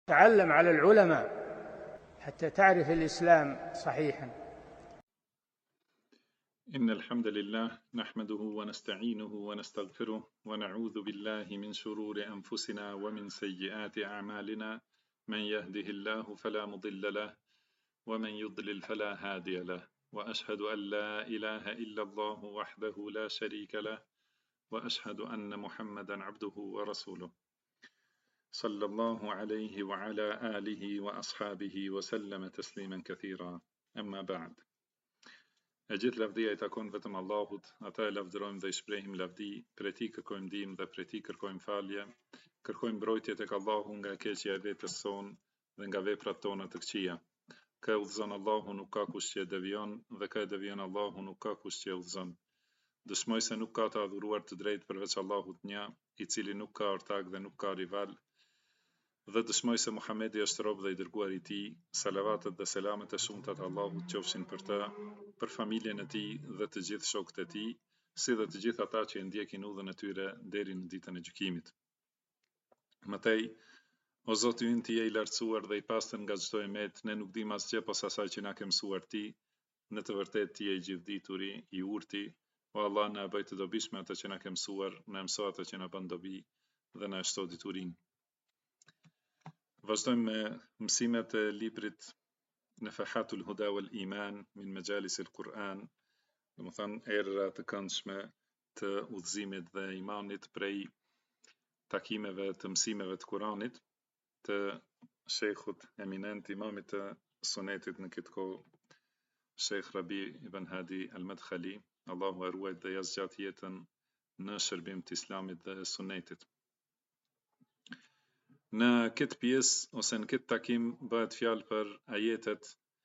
تعلم على العلماء حتى تعرف الإسلام صحيحا. إن الحمد لله نحمده ونستعينه ونستغفره ونعوذ بالله من شرور أنفسنا ومن سيئات أعمالنا، من يهده الله فلا مضل له ومن يضلل فلا هادي له، وأشهد أن لا إله إلا الله وحده لا شريك له، وأشهد أن محمدا عبده ورسوله صلى الله عليه وعلى آله وأصحابه وسلم تسليما كثيرا. أما بعد. Gjithë lavdia I takon vetëm Allahut, ata e lavdërojmë dhe I shprehim lavdi, prej Tij kërkojmë ndihmë dhe prej Tij kërkojmë falje, kërkojmë mbrojtje tek Allahu nga keqja e vetes son dhe nga veprat tona të këqija. Kë udhëzon Allahu nuk ka kush që e devion, dhe kë e devion Allahu nuk ka kush që e udhëzon. Dëshmoj se nuk ka të adhuruar të drejtë përveç Allahut një, I cili nuk ka ortak dhe nuk ka rival, dhe dëshmoj se Muhamedi është rob dhe I dërguar I Tij. Salavatet dhe selamet e shumta të Allahut qofshin për të, për familjen e tij dhe të gjithë shokët e tij, si dhe të gjithë ata që e ndjekin udhën e tyre deri në ditën e gjykimit. Mëtej, o Zoti ynë, Ti je I lartësuar dhe I pastër nga çdo emet, ne nuk dim asgjë posa asaj që na ke mësuar Ti, në të vërtetë Ti je I gjithdituri, I urti, o Allah na bëj të dobishme atë që na ke mësuar, na mëso atë që na bën dobi dhe na shto diturinë. Vazhdojmë me mësimet e librit Nafahatul Huda wal Iman min Majalis al-Quran, do të thënë erëra të këndshme të udhëzimit dhe imanit prej takimeve të mësimeve të Kuranit të shejkhut eminent, imamit të sunetit në këtë kohë, Sheikh Rabi ibn Hadi al-Madkhali, Allahu e ruajt dhe ja zgjat jetën në shërbim të Islamit dhe sunetit. Në këtë pjesë ose në këtë takim bëhet fjalë për ajetet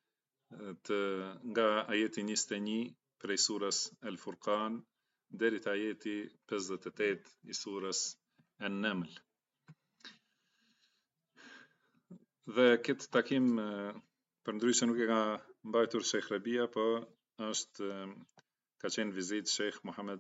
nga ajeti 21 prej surës Al-Furqan deri te ajeti 58 I surës An-Naml. Dhe këtë takim përndryshe nuk e ka mbajtur Sheikh Rabia, po ka qenë vizitë Sheikh Muhammad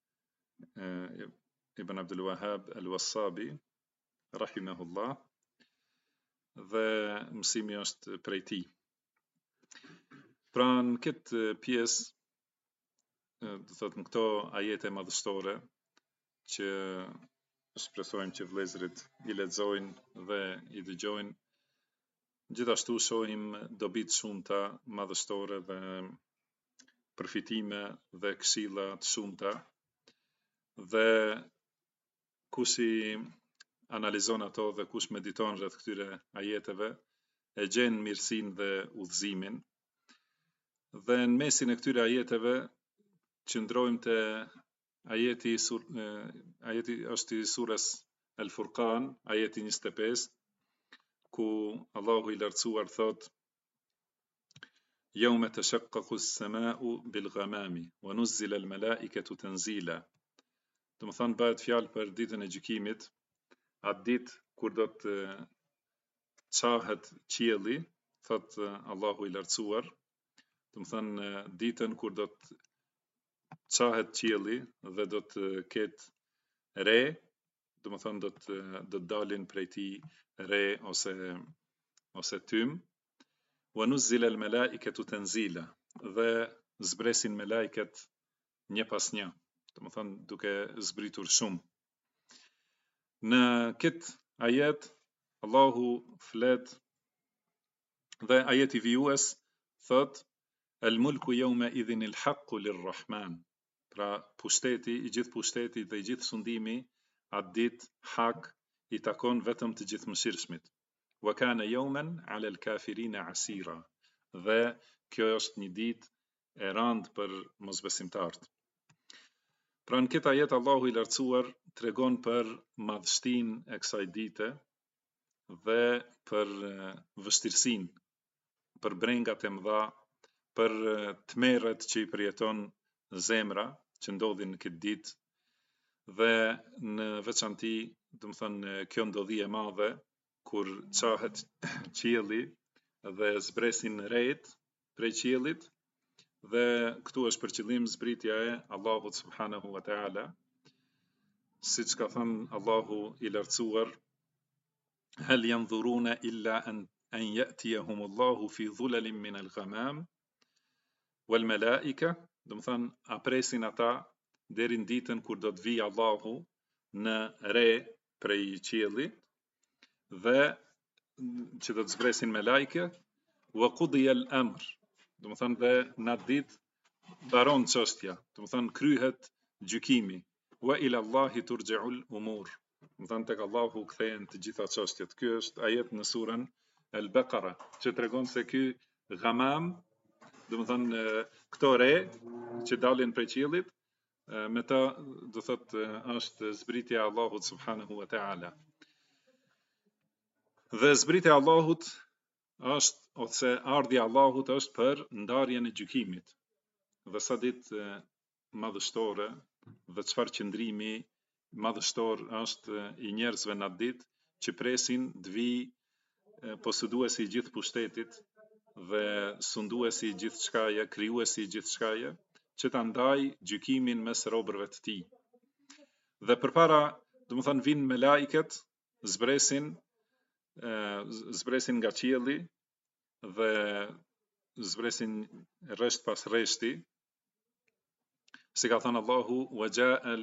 ibn Abdul Wahhab al-Wassabi rahimahullah, dhe mësimi është prej tij. Pra në këtë pjesë, do thotë në këto ajete madhështore që shpresojmë që vëllezërit I lexojnë dhe I dëgjojnë, gjithashtu shohim dobi të shumta madhështore dhe përfitime dhe këshilla të shumta, dhe kush I analizon ato dhe kush mediton rreth këtyre ajeteve e gjen mirësinë dhe udhëzimin. Dhe në mesin e këtyre ajeteve qëndrojmë te ajeti është I surës Al-Furqan, ajeti 25, ku Allahu I lartësuar thot: Yawma tashaqqaqu as-sama'u bil-ghamami wa nuzzila al-mala'ikatu tanzila. Do të thonë bëhet fjalë për ditën e gjykimit, atë ditë kur do të qahet qielli, thot Allahu I lartësuar, do të thënë ditën kur do të qahet qielli dhe do të ketë re, do të thënë do të dalin prej tij re ose tym, wa nuzzila al-malaikatu tanzila, dhe zbresin me lajket një pas një, do të thënë duke zbritur shumë. Në këtë ajet Allahu flet, dhe ajeti vijues thot: Al-mulku yawma idhin al-haqqu lir-Rahman. Pra pushteti, I gjithë pushteti dhe I gjithë sundimi atë ditë hak I takon vetëm të gjithëmëshirshmit. Wa kana yawman 'ala al-kafirina 'asira. Dhe kjo është një ditë e rëndë për mosbesimtarët. Pra në këtë ajet Allahu I lartësuar tregon për madhështinë e kësaj dite dhe për vështirësinë, për brengat e mëdha, për tmerret që I përjeton zemra që ndodhin në këtë ditë, dhe në veçanti, do të thënë kjo ndodhi e madhe kur qahet qielli dhe zbresin rejt prej qiellit, dhe këtu është për qëllim zbritja e Allahut subhanahu wa taala, siç ka thënë Allahu I lartësuar: hal yanzuruna illa an ya'tiyahum Allahu fi dhulalin min al-ghamam wal malaika, do të thënë apresin ata deri në ditën kur do të vijë Allahu në re prej qiellit dhe që do të zbresin me lajke, wa qudiya al-amr, do të thënë dhe në atë ditë baron çështja, do të thënë kryhet gjykimi, wa ila Allahi turja'ul umur, do të thënë tek Allahu kthehen të gjitha çështjet. Ky është ajet në surën Al-Baqara që tregon se ky ghamam, do të thënë këto re që dalin prej qiellit, me ta do thotë është zbritja e Allahut subhanahu wa ta'ala. Dhe zbritja e Allahut është, ose ardhja e Allahut është për ndarjen e gjykimit. Dhe sa ditë madhështore dhe çfarë qëndrimi madhështor është i njerëzve në atë ditë që presin të vijë posëduesi i gjithë pushtetit dhe sunduesi i gjithë shkaje, krijuesi i gjithë shkaje, që ta ndaj gjykimin mes robërve të tij. Dhe përpara, do të thënë vinë me lajket, zbresin nga qielli dhe zbresin rresht pas rreshti, si ka thënë Allahu, wa ja'al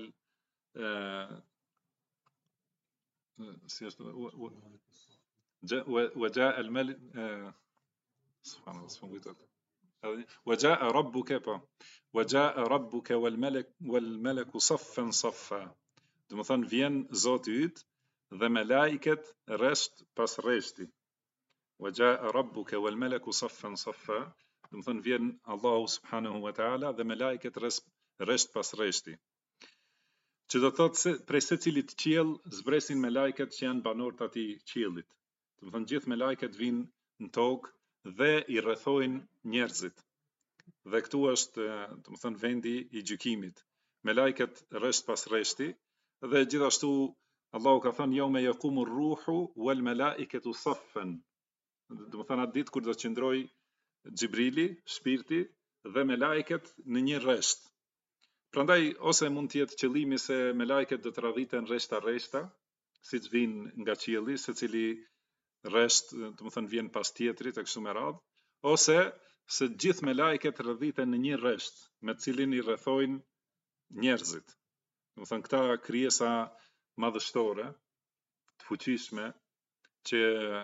وجاء الملك سبحان الله وجاء ربك وجاء ربك والملك صفا صفا, do të thënë vjen Zoti yt dhe me lajket rresht pas rreshti. وجاء ربك والملك صفا صفا, do të thënë vjen Allahu subhanahu wa taala dhe me lajket rresht pas rreshti. Që do thotë se prej secilit qiell zbresin me lajket që janë banorët atij qiellit. Do të thënë gjithë me lajket vinë në tokë dhe i rrethojnë njerëzit. Dhe këtu është, do të thënë, vendi i gjykimit. Me lajket rresht pas rreshti, dhe gjithashtu Allahu ka thënë yawma yaqumu ar-ruhu wal malaikatu saffan. Do të thënë atë ditë kur do të qëndroj Xhibrili, shpirti dhe me lajket në një rresht. Prandaj ose mund të jetë qëllimi se me lajket do të radhiten rreshta, siç vinë nga qielli, secili rresht, do të thënë vjen pas tjetrit e kështu me radhë, ose se gjithë me lajket radhiten në një rresht, me të cilin i rrethojnë njerëzit. Do të thënë këta krijesa madhështore, të fuqishme, që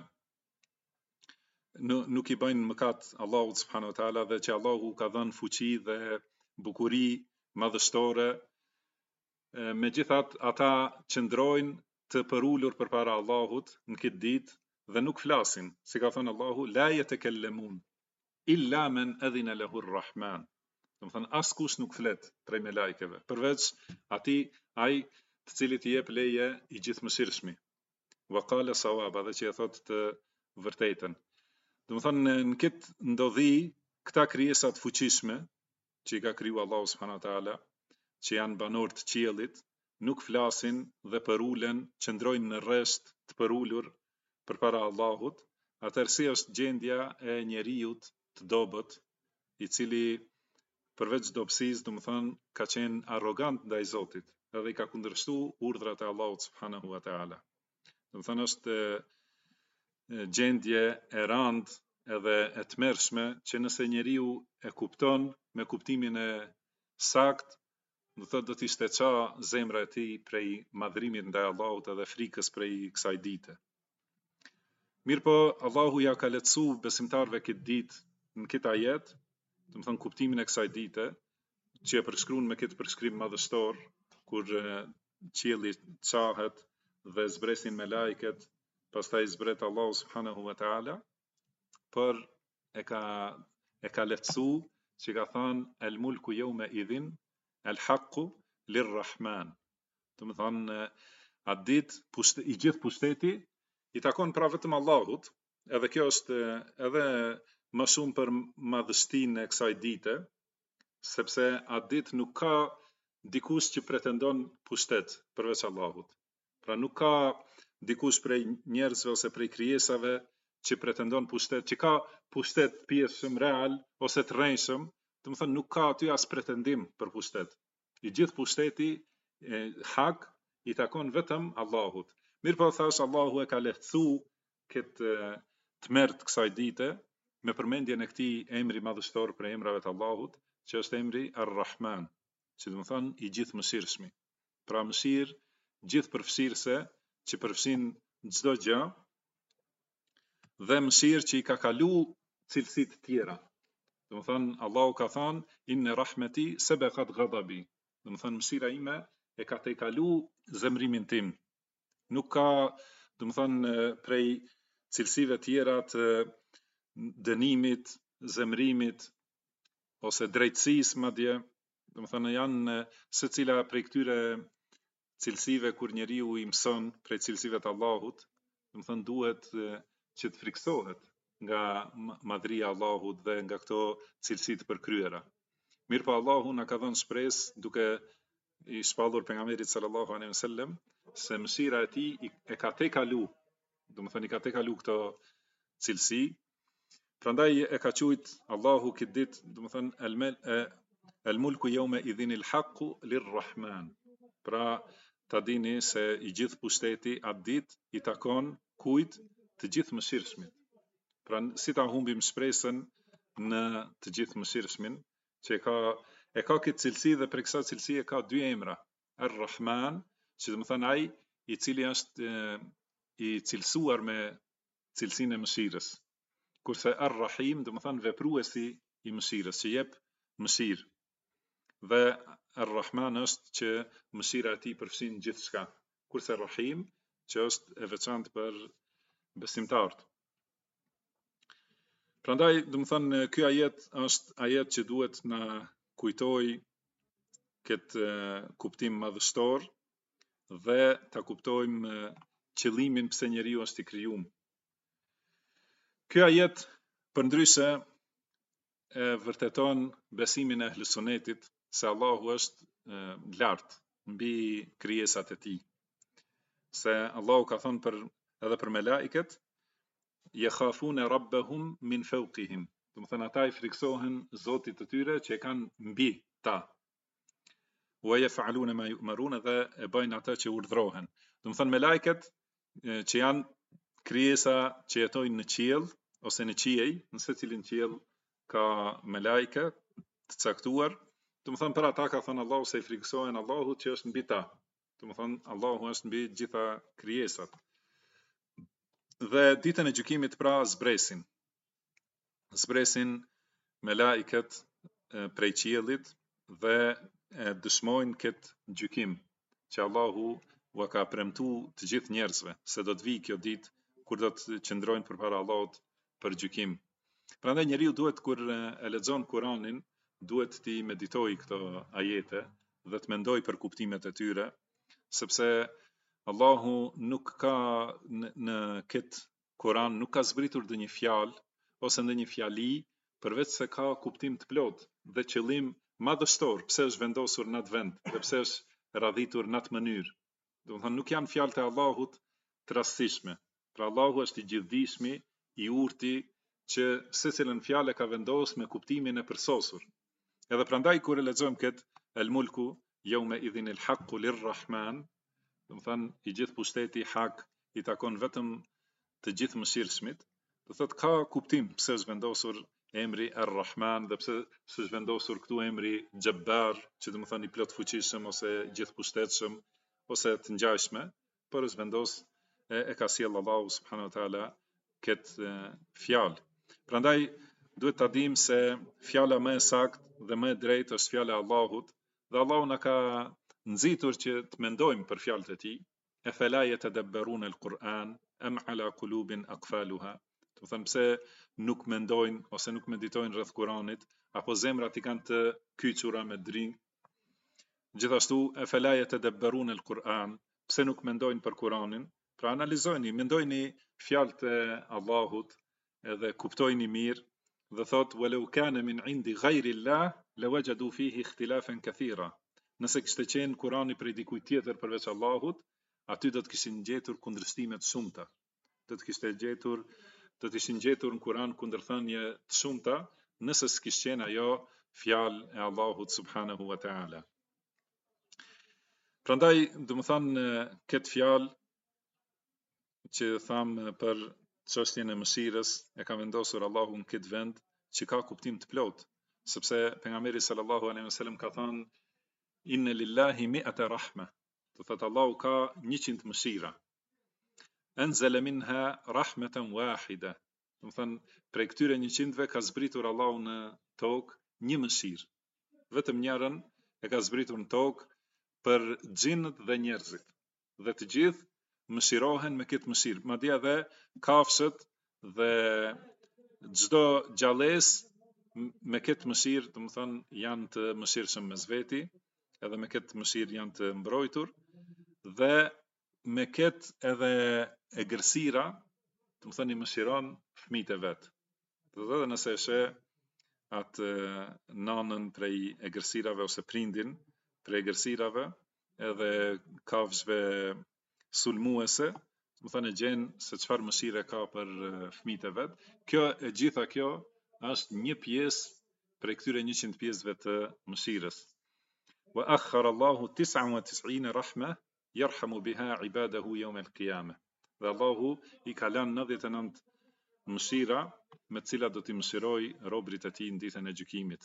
nuk i bëjnë mëkat Allahut subhanahu wa taala dhe që Allahu ka dhënë fuqi dhe bukuri madhështore, megjithatë ata qëndrojnë të përulur përpara Allahut në këtë ditë dhe nuk flasin, si ka thënë Allahu, la yatakellamun illa man adhina lahu ar-rahman. Do të thënë askush nuk flet prej me lajkeve, përveç ai të cilit i jep leje i gjithëmëshirshmi. Wa qala sawaba, dhe që e thotë të vërtetën. Do të thënë në këtë ndodhi, këta krijesa të fuqishme që i ka kriju Allahu subhanahu wa taala, që janë banorë të qiellit, nuk flasin dhe përulen, qëndrojnë në rresht të përulur përpara Allahut. Atëherë si është gjendja e njeriut të dobët, i cili përveç dobësisë, do të thënë, ka qenë arrogant ndaj Zotit, edhe i ka kundërshtuar urdhrat e Allahut subhanahu wa taala. Do të thënë është gjendje e rand edhe e tmerrshme që nëse njeriu e kupton me kuptimin e sakt, do thotë do t'i shteqa zemra e tij prej madhrimit ndaj Allahut edhe frikës prej kësaj dite. Mirpo Allahu ja ka lehtësu besimtarëve këtë ditë në këtë ajet, do të thënë kuptimin e kësaj dite, që e përshkruan me këtë përshkrim madhështor, kur qielli çahet dhe zbresin me lajket, pastaj zbret Allahu subhanahu wa taala, por e ka lehtësu që ka thënë el mulku yawma idhin el haqqu lirrahman. Do të thënë atë ditë i gjithë pushteti i takon pra vetëm Allahut, edhe kjo është edhe më shumë për madhështinë e kësaj dite, sepse atë ditë nuk ka dikush që pretendon pushtet përveç Allahut. Pra nuk ka dikush prej njerëzve ose prej krijesave që pretendon pushtet, që ka pushtet pjesëm real ose të rrenjshëm, do të thënë nuk ka aty as pretendim për pushtet. I gjithë pushteti hak i takon vetëm Allahut. Mirë po thash Allahu e ka lehtësu këtë tmerr të kësaj dite me përmendjen e këtij emri madhështor për emrave të Allahut, që është emri Ar-Rahman, që do të thonë i gjithë mëshirshmi. Pra mëshirë gjithë përfshirëse që përfshin çdo gjë dhe mëshirë që i ka kalu cilësitë tjera. Do të thonë Allahu ka thënë inna rahmeti sabaqat ghadabi. Do të thonë mëshira ime e ka tejkalu zemrimin tim. Nuk ka, do të thonë, prej cilësive tjera të dënimit, zemrimit ose drejtësisë madje, do të thonë janë secila prej këtyre cilësive kur njeriu i mëson prej cilësive të Allahut, do të thonë duhet që të friksohet nga madhria e Allahut dhe nga këto cilësi të përkryera. Mirë po Allahu na ka dhënë shpresë duke i shpallur pejgamberit sallallahu alaihi wasallam se mëshira e tij e ka tejkalu, do të thonë i ka tejkalu këto cilësi. Prandaj e ka thujt Allahu këtë ditë, do të thonë el mulku yawma idhinil haqqu lirrahman. Pra ta dini se i gjithë pushteti atë ditë i takon kujt? Të gjithë mëshirshmit. Pra si ta humbim shpresën në të gjithë mëshirshmin, që e ka këtë cilësi dhe për kësaj cilësi e ka dy emra, Ar-Rahman, që do të thonë ai i cili është i cilësuar me cilësinë e mëshirës. Kurse Ar-Rahim do të thonë vepruesi i mëshirës, që jep mëshirë. Dhe Ar-Rahman është që mëshira e tij përfshin gjithçka. Kurse Rahim që është e veçantë për besimtarët. Prandaj, do të thonë, ky ajet është ajet që duhet na kujtoj këtë kuptim madhështor dhe ta kuptojmë qëllimin pse njeriu është i krijuar. Ky ajet përndryshe e vërteton besimin e Ahlus Sunnetit se Allahu është lart mbi krijesat e tij. Se Allahu ka thënë edhe për melaiket yakhafuna rabbahum min fawqihim. Do të thonë ata i friksohen Zotit të tyre që e kanë mbi ta. Wa yaf'aluna ma yu'maruna, dhe e bëjnë ata që urdhrohen. Do të thonë melaiket që janë krijesa që jetojnë në qiell ose në qiej, në secilin qiell ka melaike të caktuar. Do të thonë për ata ka thënë Allahu se i friksohen Allahut që është mbi ta. Do të thonë Allahu është mbi gjitha krijesat. Dhe ditën e gjykimit pra zbresin melaiket prej qiellit dhe dëshmojnë këtë gjykim që Allahu ua ka premtu të gjithë njerëzve se do të vijë kjo ditë kur do të qëndrojnë përpara Allahut për gjykim. Prandaj njeriu duhet kur e lexon Kur'anin, duhet të meditojë këto ajete dhe të mendojë për kuptimet e tyre, sepse Allahu nuk ka në këtë Kur'an nuk ka zbritur ndonjë fjalë ose ndonjë fjali përveç se ka kuptim të plot dhe qëllim madhështor pse është vendosur në atë vend dhe pse është radhitur në atë mënyrë. Do të thonë nuk janë fjalët e Allahut të rastësishme. Pra Allahu është i gjithdijshmi, i urti që secilën fjalë ka vendosur me kuptimin e përsosur. Edhe prandaj kur e lexojmë këtë el mulku yawma idhinil haqqu lirrahman, do të thonë i gjithë pushteti hak i takon vetëm të gjithë mëshirshmit. Do thotë ka kuptim pse është vendosur emri Ar-Rahman dhe pse është vendosur këtu emri Jabbar, që do të thonë i plot fuqishëm ose gjithë pushtetshëm ose të ngjashme, por është vendos e ka sjell Allahu subhanahu wa taala këtë fjalë. Prandaj duhet ta dimë se fjala më e saktë dhe më e drejtë është fjala e Allahut, dhe Allahu na ka nxitur që të mendojmë për fjalët e tij. E fela yatadabbaruna al-Quran am ala qulubin aqfaluha. Do thënë pse nuk mendojnë ose nuk meditojnë rreth Kuranit, apo zemrat i kanë të kyçura me drinj. Gjithashtu e fela yatadabbaruna al-Quran, pse nuk mendojnë për Kuranin? Pra analizojni, mendojni fjalët e Allahut edhe kuptojni mirë, dhe thot walau kana min indi ghayri Allah lawajadu fihi ikhtilafan kathira. Nëse kishte qenë Kurani prej dikujt tjetër përveç Allahut, aty do të kishin gjetur kundërshtime të shumta. Do të ishin gjetur në Kuran kundërthënie të shumta, nëse s'kishte qenë ajo fjalë e Allahut subhanahu wa taala. Prandaj, do të thonë këtë fjalë që thamë për çështjen e mëshirës, e ka vendosur Allahu në këtë vend që ka kuptim të plot, sepse pejgamberi sallallahu alaihi wasallam ka thënë inna lillahi mi'ata rahma, do thotë Allahu ka 100 mëshira. Anzala minha rahmatan wahida, do thonë prej këtyre 100-ve ka zbritur Allahu në tokë një mëshirë, vetëm njërën e ka zbritur në tokë për xhinët dhe njerëzit, dhe të gjithë mëshirohen me këtë mëshirë, madje edhe kafshët dhe çdo gjallës me këtë mëshirë, do të thonë janë të mëshirshëm mes veti, edhe me këtë mëshirë janë të mbrojtur, dhe me këtë edhe egërsira, do të thonë i mëshiron fëmijët e vet. Do të thotë nëse e sheh atë nanën prej egërsirave ose prindin prej egërsirave, edhe kafshëve sulmuese, do të thonë e gjen se çfarë mëshire ka për fëmijët e vet. Kjo e gjitha kjo është një pjesë prej këtyre 100 pjesëve të mëshirës. Wa akhara Allahu 99 rahma yarhamu biha ibadahu yawm al-qiyamah. Dhe Allahu i ka lënë 99 mëshira me të cilat do t'i mëshiroj robërit e tij në ditën e gjykimit.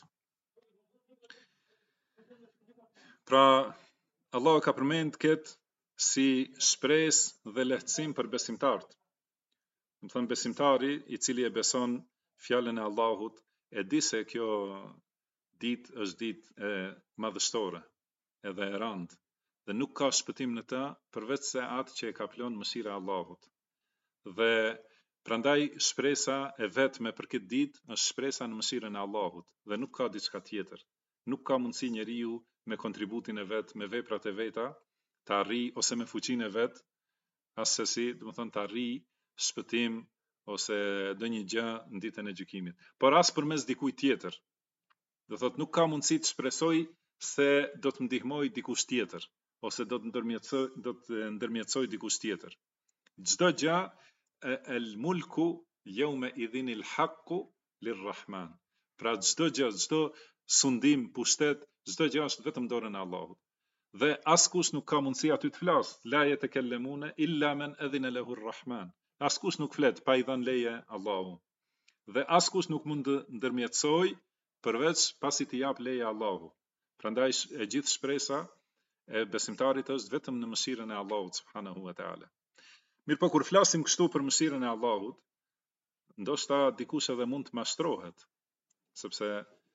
Pra, Allahu ka përmend këtë si shpresë dhe lehtësim për besimtarët. Do të thonë besimtari i cili e beson fjalën e Allahut e di se kjo ditë është ditë e madhështore edhe e rëndë, dhe nuk ka shpëtim në të përveç se atë që e ka plon mëshira e Allahut. Dhe prandaj shpresa e vetme për këtë ditë është shpresa në mëshirën e Allahut dhe nuk ka diçka tjetër. Nuk ka mundësi njeriu me kontributin e vet, me veprat e veta, të arrijë ose me fuqinë e vet, asesi, do të thonë të arrijë shpëtim ose ndonjë gjë në ditën e gjykimit. Por as përmes dikujt tjetër. Do thotë nuk ka mundësi të shpresoj se do të ndihmoj dikush tjetër ose do të ndërmjetësoj dikush tjetër. Çdo gjë el mulku yawma idhin el haqqu lirrahman. Pra çdo gjë, çdo sundim, pushtet, çdo gjë është vetëm dorën e Allahut. Dhe askush nuk ka mundësi aty të flasë, la yatakallamuna illa man adhina lahu arrahman. Askush nuk flet pa i dhënë leje Allahu. Dhe askush nuk mund të ndërmjetësoj përveç pasi t'i jap leje Allahu. Prandaj e gjithë shpresa e besimtarit është vetëm në mëshirën e Allahut subhanahu wa taala. Mirë, po kur flasim kështu për mëshirën e Allahut, ndoshta dikush edhe mund të mashtrohet, sepse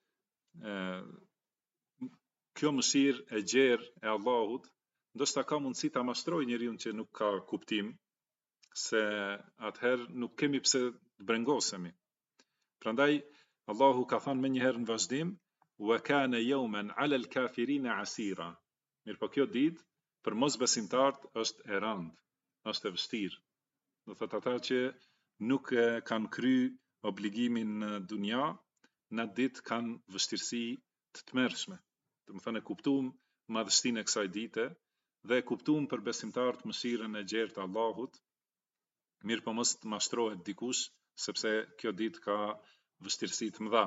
kjo mëshirë e gjerë e Allahut ndoshta ka mundësi ta mashtrojë njeriu që nuk ka kuptim, se atëherë nuk kemi pse të brengosemi. Prandaj Allahu ka thënë më njëherë në vazhdim, wa kana yawman 'ala al-kafirina 'asira. Mirë, po kjo ditë për mosbesimtarët është e rëndë, është e vështirë. Do thotë ata që nuk kanë kry obligimin në dunja, në ditë kanë vështirësi të tmerrshme. Do të thonë e kuptuam madhështinë e kësaj dite dhe e kuptuam për besimtarët mëshirën e gjerë të Allahut. Mirë, po mos të mashtrohet dikush, sepse kjo ditë ka vështirësi të mëdha.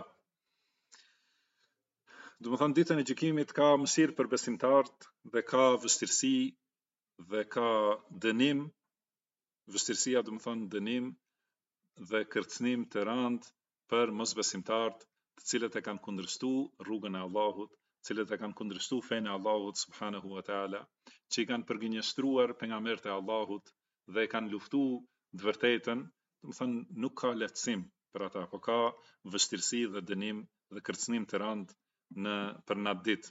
Do të thonë ditën e gjykimit ka mëshirë për besimtarët dhe ka vështirësi dhe ka dënim. Vështirësia do të thonë dënim dhe kërcënim të rëndë për mosbesimtarët, të cilët e kanë kundërshtuar rrugën e Allahut, të cilët e kanë kundërshtuar fenë e Allahut subhanahu wa taala, që i kanë përgënjeshtruar pejgamberët e Allahut dhe e kanë luftuar të vërtetën. Do të thonë nuk ka lehtësim për ata, por ka vështirësi dhe dënim dhe kërcënim të rëndë për natë ditë.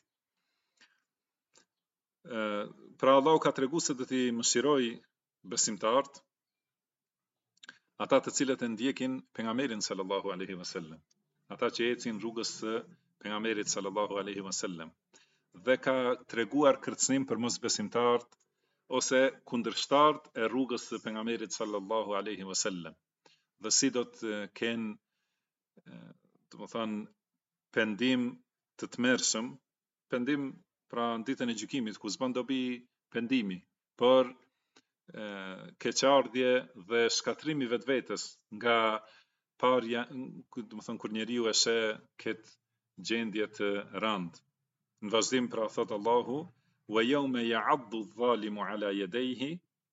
Pra Allahu ka treguar se do t'i mëshiroj besimtarët, ata të cilët e ndjekin pejgamberin sallallahu alaihi wasallam, ata që ecin rrugës së pejgamberit sallallahu alaihi wasallam, dhe ka treguar kërcënim për mosbesimtarët ose kundërshtarët e rrugës së pejgamberit sallallahu alaihi wasallam. Dhe si do të kenë, do të thonë, pendim të tmerrshëm, pendim pra në ditën e gjykimit ku s'bën dobi pendimi, por keqardhje dhe shkatrimi vetvetes nga parja, do të thonë kur njeriu e sheh këtë gjendje të rëndë. Në vazhdim pra thot Allahu, wa yawma ya'addu adh-dhalimu ala yadayhi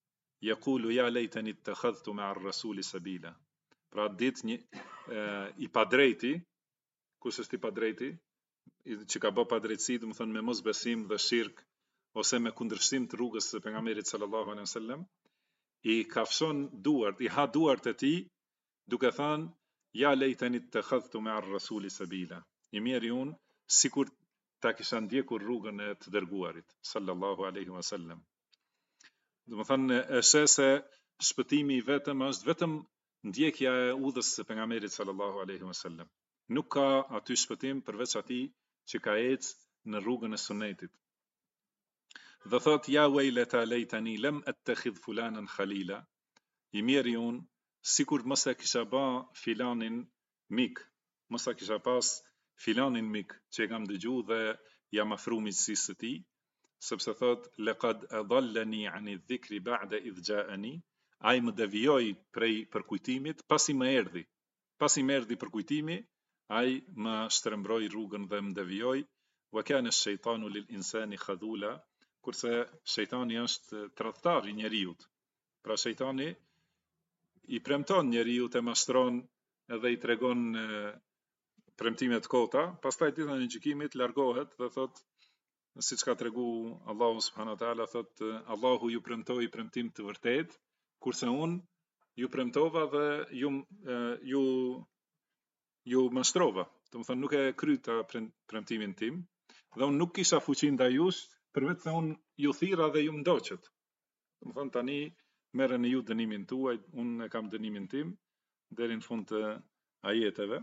yaqulu ja lejteni ittakhadhtu ma'a ar-rasuli sabila. Pra ditë një i padrejti, kush është i padrejti? Që ka bë padrejtësi, do të thonë me mosbesim dhe shirk ose me kundërshtim të rrugës së pejgamberit sallallahu alaihi wasallam, i kafshon duart, i ha duart e tij, duke thënë ja lejteni ittakhadhtu ma'a ar-rasuli sabila. I mirë unë sikur ta kisha ndjekur rrugën e të dërguarit sallallahu alaihi wasallam. Do të thonë është se shpëtimi i vetëm është vetëm ndjekja e udhës së pejgamberit sallallahu alaihi wasallam. Nuk ka aty shpëtim përveç atij që ka ecë në rrugën e sunetit. Dhe thot ja wejleta lejtani lem attakhidh fulanan khalila. I mirë unë sikur mos e kisha ba filanin mik, mos e kisha pas filanin mik që e kam dëgju dhe jam afru miqësisë së tij, sepse thot laqad adallani ani dhikri ba'da idh ja'ani, ai më devijoi prej përkujtimit pasi më erdhi. Pasi më erdhi përkujtimi, ai më shtrembroi rrugën dhe më devijoi. Wa kana ash-shaytanu lil insani khadhula, kurse shejtani është tradhtar i njeriut. Pra shejtani i premton njeriut, e mashtron edhe i tregon premtime të kota, pastaj ditën e gjykimit largohet dhe thot, siç ka tregu Allahu subhanahu wa taala, thot Allahu ju premtoi premtim të vërtet, kurse unë ju premtova dhe ju mashtrova. Do të thonë nuk e kryta premtimin tim, dhe unë nuk kisha fuqi ndaj jush, përveç se unë ju thirra dhe ju ndoqët. Do të thonë tani merreni ju dënimin tuaj, unë e kam dënimin tim deri në fund të ajeteve.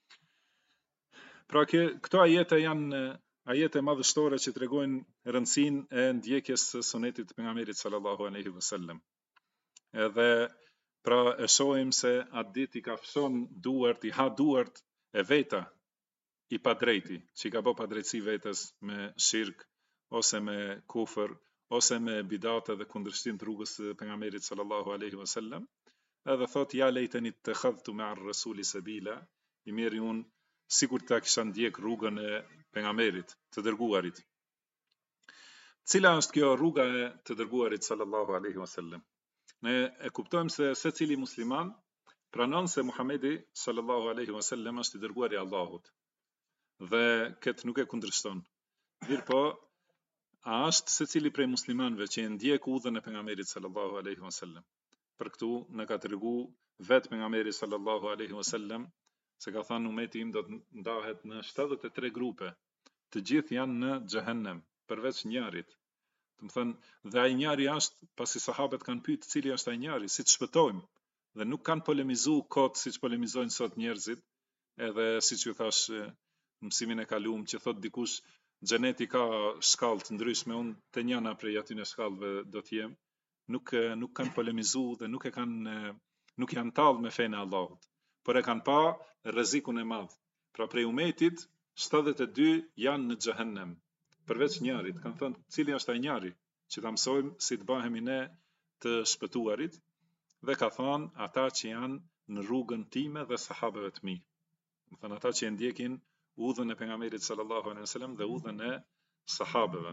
Pra këto ajete janë ajete madhështore që tregojnë rëndësinë e ndjekjes së sunetit të pejgamberit sallallahu alaihi wasallam. Edhe pra e shohim se atë ditë i kafshon duart, i ha duart e veta i padrejti, që i ka bë padrejtësi vetes me shirk ose me kufër ose me bidate dhe kundërshtim të rrugës së pejgamberit sallallahu alaihi wasallam. Edhe thot ja lejteni ittakhadhtu ma'a ar-rasuli sabila, i mirë unë sikur ta kisha ndjek rrugën e pejgamberit të dërguarit. Cila është kjo rruga e të dërguarit sallallahu alaihi wasallam? Ne e kuptojmë se secili musliman pranon se Muhamedi sallallahu alaihi wasallam është i dërguari i Allahut dhe këtë nuk e kundërshton. Mirpo a është secili prej muslimanëve që e ndjek udhën e pejgamberit sallallahu alaihi wasallam? Për këtu në ka tregu vetë pejgamberi sallallahu alaihi wasallam se ka thënë umeti im do të ndahet në 73 grupe. Të gjithë janë në xhehenem, përveç njërit. Do të thënë, dhe ai njëri është, pasi sahabët kanë pyetur cili është ai njëri, si të shpëtojmë, dhe nuk kanë polemizuar kot siç polemizojnë sot njerëzit, edhe siç ju thash mësimin e kaluam që thot dikush xheneti ka shkallë të ndryshme, unë te njëna prej aty në shkallëve do të jem. Nuk kanë polemizuar dhe nuk janë tallë me fenë e Allahut, por e kanë pa rrezikun e madh. Pra prej umetit 72 janë në xhehenem, përveç njërit. Kanë thënë cili është ai njëri që ta mësojmë si të bëhemi ne të shpëtuarit, dhe ka thënë ata që janë në rrugën time dhe sahabeve të mi. Do thënë ata që e ndjekin udhën e pejgamberit sallallahu alaihi wasallam dhe udhën e sahabeve.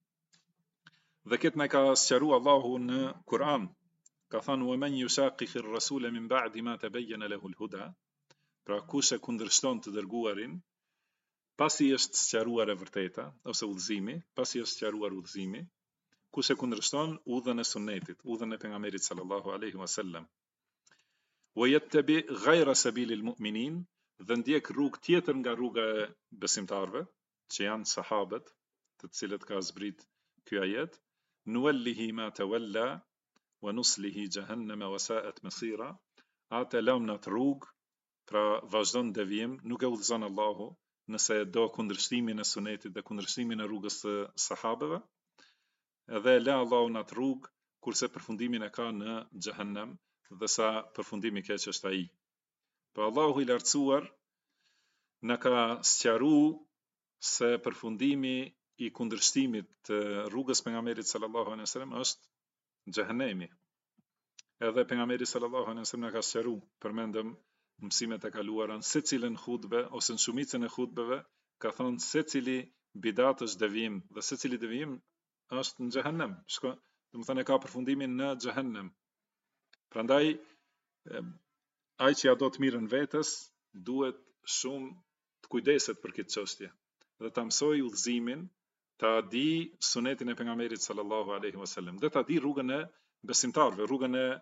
Dhe këtë me ka sqaruar Allahu në Kur'an. Ka thënë wa man yushaqiqi ar-rasula min ba'di ma tabayyana lahu al-huda. Pra kush e kundërshton të dërguarin pasi është sqaruar e vërteta ose udhëzimi, pasi është sqaruar udhëzimi, kush e kundërshton udhën e sunetit, udhën e pejgamberit sallallahu alaihi wasallam. Wa yattabi ghayra sabilil mu'minin, dhe ndjek rrugë tjetër nga rruga e besimtarëve, që janë sahabët, të cilët ka zbrit ky ajet, nuwallihi ma tawalla wa nuslihi jahannama wa sa'at masira. Atë lëm në rrugë, pra vazhdon devijim, nuk e udhëzon Allahu nëse do kundërshtimin e sunetit dhe kundërshtimin e rrugës së sahabëve, edhe la Allahu në atë rrugë, kurse përfundimin e ka në xhehenem, dhe sa përfundimi keq është ai. Pra Allahu i lartësuar na ka sqaruar se përfundimi i kundërshtimit të rrugës pejgamberit sallallahu alaihi wasallam është xhehenemi. Edhe pejgamberi sallallahu alaihi wasallam na ka sqaruar, përmendëm mësimet e kaluara në secilën hutbe ose në shumicën e hutbeve, ka thonë secili bidat është devijim dhe secili devijim është në xhehenem. Do të thënë ka përfundimin në xhehenem. Prandaj ai që ja do të mirën vetes duhet shumë të kujdeset për këtë çështje dhe ta mësoj udhëzimin, ta di sunetin e pejgamberit sallallahu alaihi wasallam, dhe ta di rrugën e besimtarëve, rrugën e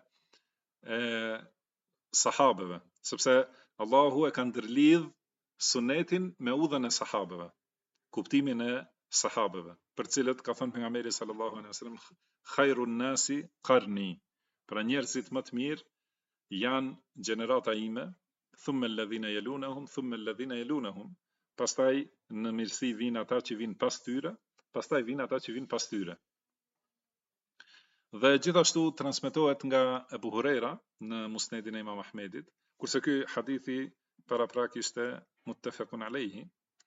sahabeve, sepse Allahu e ka ndërlidh sunetin me udhën e sahabeve, kuptimin e sahabeve, për cilët ka thënë pejgamberi sallallahu alaihi wasallam khairun nasi qarni, pra njerëzit më të mirë janë gjenerata ime, thumma alladhina yalunahum, thumma alladhina yalunahum, pastaj në mirësi vinë ata që vinë pas tyre, pastaj vinë ata që vinë pas tyre. Dhe gjithashtu transmetohet nga Abu Huraira në Musnedin e Imam Ahmedit, kurse ky hadithi paraprak ishte muttafaqun alayhi.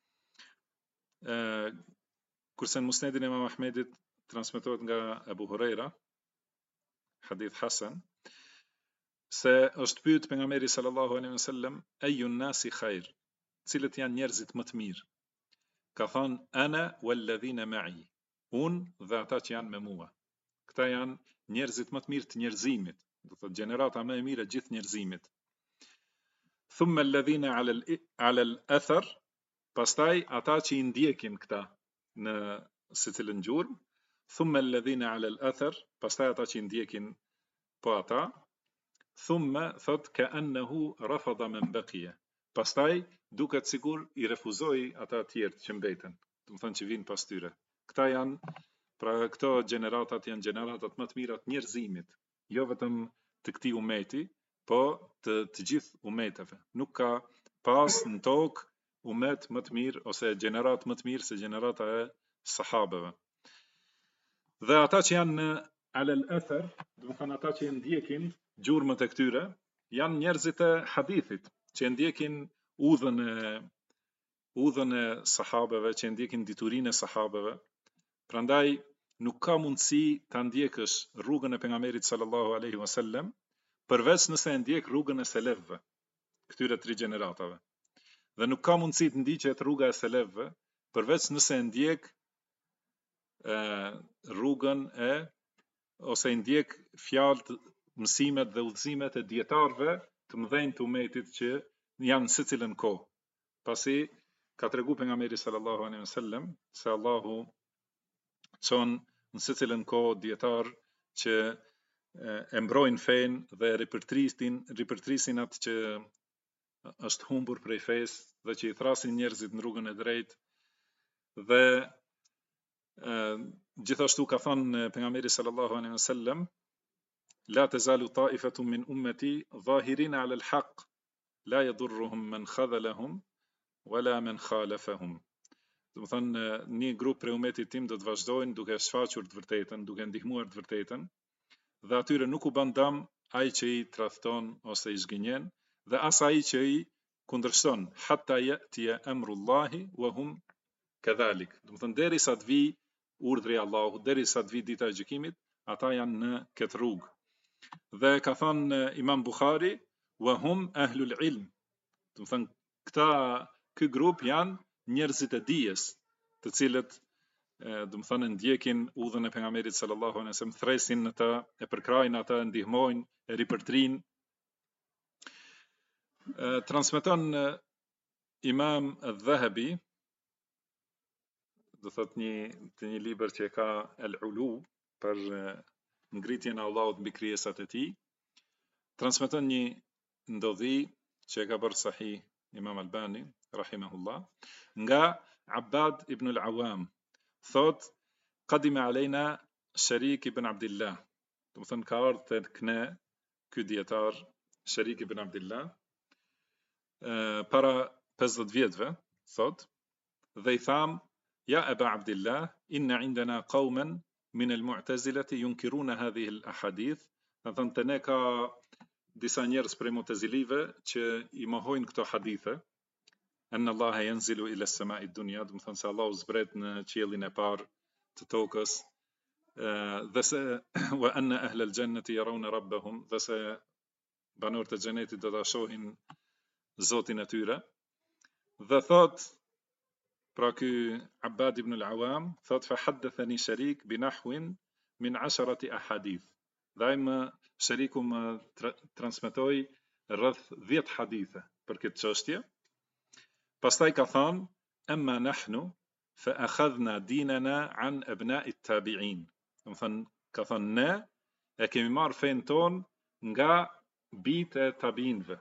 Kurse në Musnedin e Imam Ahmedit transmetohet nga Abu Huraira, hadith hasan, se është pyet pejgamberi sallallahu alaihi wasallam ayun nasi khair, cilët janë njerëzit më të mirë. Ka thënë ana walladhina ma'i, unë dhe ata që janë me mua. Këta janë njerëzit më të mirë të njerëzimit, do thotë gjenerata më e mirë e gjithë njerëzimit. Thumma alladhina ala al-athar, pastaj ata që i ndjekin këta në secilën gjurmë. Thumma alladhina ala al-athar, pastaj ata që i ndjekin po ata. Thumma thot ka'annahu rafadha man baqiya, pastaj duket sigur i refuzoi ata të tjerë që mbeten, do të thonë që vinë pas tyre. Këta janë, pra këto gjeneratat janë gjeneratat më të mira të njerëzimit, jo vetëm të këtij umeti, po të gjithë umeteve. Nuk ka pas në tokë umet më të mirë ose gjenerat më të mirë se gjenerata e sahabeve. Dhe ata që janë në alal athar, do të thonë ata që ndjekin gjurmët e këtyre, janë njerëzit e hadithit, që ndjekin udhën e sahabeve, që ndjekin diturinë e sahabeve. Prandaj nuk ka mundësi ta ndjekësh rrugën e pejgamberit sallallahu alaihi wasallam përveç nëse e ndjek rrugën e selefëve, këtyre tri gjeneratave. Dhe nuk ka mundësi të ndiqet rruga e selefëve përveç nëse e ndjek rrugën e ose i ndjek fjalët, mësimet dhe udhëzimet e dietarëve të mëdhenj të umetit që janë secilën kohë. Pasi ka treguar pejgamberi sallallahu alaihi wasallam se Allahu çon në secilën kohë dietar që e mbrojnë fen dhe ripërtrisin atë që është humbur prej fesë dhe që i thrasin njerëzit në rrugën e drejtë. Dhe gjithashtu ka thënë pejgamberi sallallahu alaihi wasallam la tazalu ta'ifatun min ummati zahirina 'ala al-haq la yadurruhum man khadhalahum wala man khalafahum. Do të thonë një grup prej umetit tim do të vazhdojnë duke shfaqur të vërtetën, duke ndihmuar të vërtetën, dhe atyre nuk u bën dëm ai që i tradhton ose i zgënjen, dhe as ai që i kundërshton, hatta ya'ti amrullahi wa hum kadhalik. Do të thonë derisa të vi urdhri i Allahut, derisa të vi dita e gjykimit, ata janë në këtë rrugë. Dhe ka thënë Imam Buhari wa hum ahlul ilm. Do të thonë ky grup janë njerëzit e dijes, të cilët do të thonë ndjekin udhën e pejgamberit sallallahu alaihi wasallam, thresin në të, e përkrajnë ata, ndihmojnë, e ripërtrin. Transmeton Imam al-Dhahabi, do thotë një libër që ka al-Ulu për ngritjen e Allahut mbi krijesat e tij. Transmeton një ndodhi që e ka bërë sahih Imam Albani rahimahullah, nga Abbad ibn al-Awam, thot qadima alejna Sharik ibn Abdillah, do të thonë ka ardhur tek ne ky dietar Sharik ibn Abdillah para 50 vjetëve, thot, dhe i tham ja Aba Abdillah inna indana qauman min al-mu'tazilati yunkiruna hadhihi al-ahadith. Do të thonë te ne ka disa njerëz prej mu'tazilive që i mohojnë këto hadithe, anna Allaha yanzilu ila as-sama'i ad-dunya, do të thonë se Allahu zbret në qiellin e parë të tokës, dhe se wa anna ahla al-jannati yarawna rabbahum, dhe se banorët e xhenetit do ta shohin Zotin e tyre. Dhe thot, pra ky Abbad ibn al-Awam thot fa haddathani Sharik bi nahwin min 10 ahadith. Dhe ai më sheriku më transmetoi rreth 10 hadithe për këtë çështje. Pastaj ka thënë amma nahnu fa akhadhna dinana an abna'i at-tabi'in. Do të thënë ka thënë ne e kemi marrë fen ton nga bijtë e tabiinëve.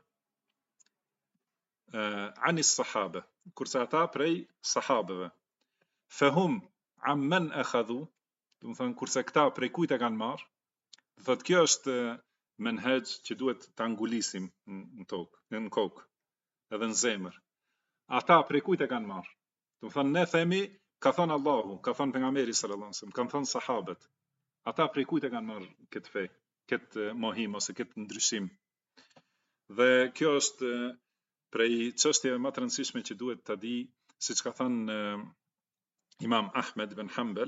Ani sahaba, kurse ata prej sahabeve. Fahum amman akhadhu, do të thënë kurse këta prej kujt e kanë marrë. Do thotë kjo është menhej që duhet ta ngulisim në tokë, në kokë, edhe në zemër. Ata prej kujt e kanë marrë? Do të thënë ne themi ka thënë Allahu, ka thënë pejgamberi sallallahu alajhi wasallam, kanë thënë sahabët. Ata prej kujt e kanë marrë këtë fe, këtë mohim ose këtë ndryshim. Dhe kjo është prej çështjeve më të rëndësishme që duhet ta di, siç ka thënë Imam Ahmed ibn Hanbal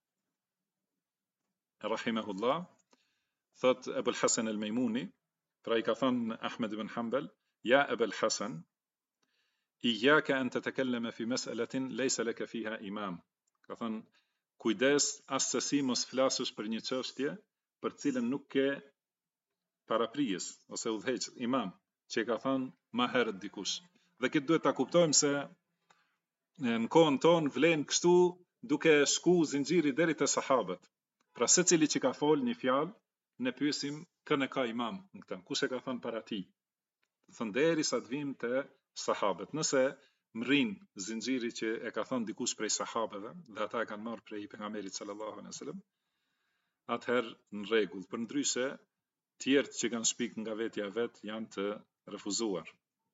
rahimahullah, thot Abul Hasan al-Maimuni, pra I ka thënë Ahmed ibn Hanbal, ja Abul Hasan, iyyaka an tatakallama fi mas'alatin laysa laka fiha imam. Ka thënë kujdes asesi mos flasësh për një çështje për cilën nuk ke paraprijes ose udhëheq imam, që ka thënë më herët dikush. Dhe këtë duhet ta kuptojmë se në kohën tonë vlen kështu duke shku zinxhiri deri te sahabët. Pra secili që ka fol një fjalë, ne pyesim kën e ka imam në këtë, kush e ka thënë para tij. Do thënë derisa të vim te sahabët. Nëse mrin zinxhiri që e ka thënë dikush prej sahabeve dhe ata e kanë marrë prej pejgamberit sallallahu alaihi wasallam, atëherë në rregull. Përndryshe, tjerët që kanë shpik nga vetja vet janë të refuzuar.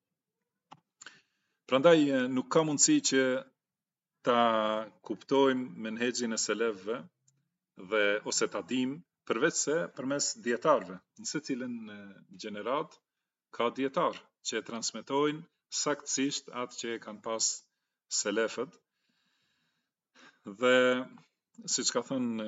Prandaj nuk ka mundësi që ta kuptojmë menhexhin e selefëve dhe ose ta dim përveç se përmes dietarëve. Në secilën gjenerat ka dietar që e transmetojnë saktësisht atë që e kanë pas selefët. Dhe siç ka thënë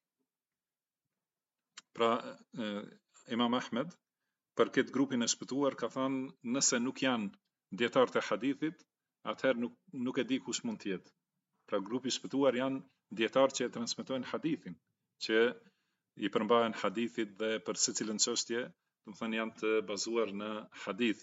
pra Imam Ahmed për këtë grupin e shpëtuar ka thënë nëse nuk janë dietarët e hadithit, atëherë nuk e di kush mund të jetë. Pra grupi I shpëtuar janë dietarë që e transmetojnë hadithin, që I përmbahen hadithit dhe për secilën çështje, do të thënë janë të bazuar në hadith.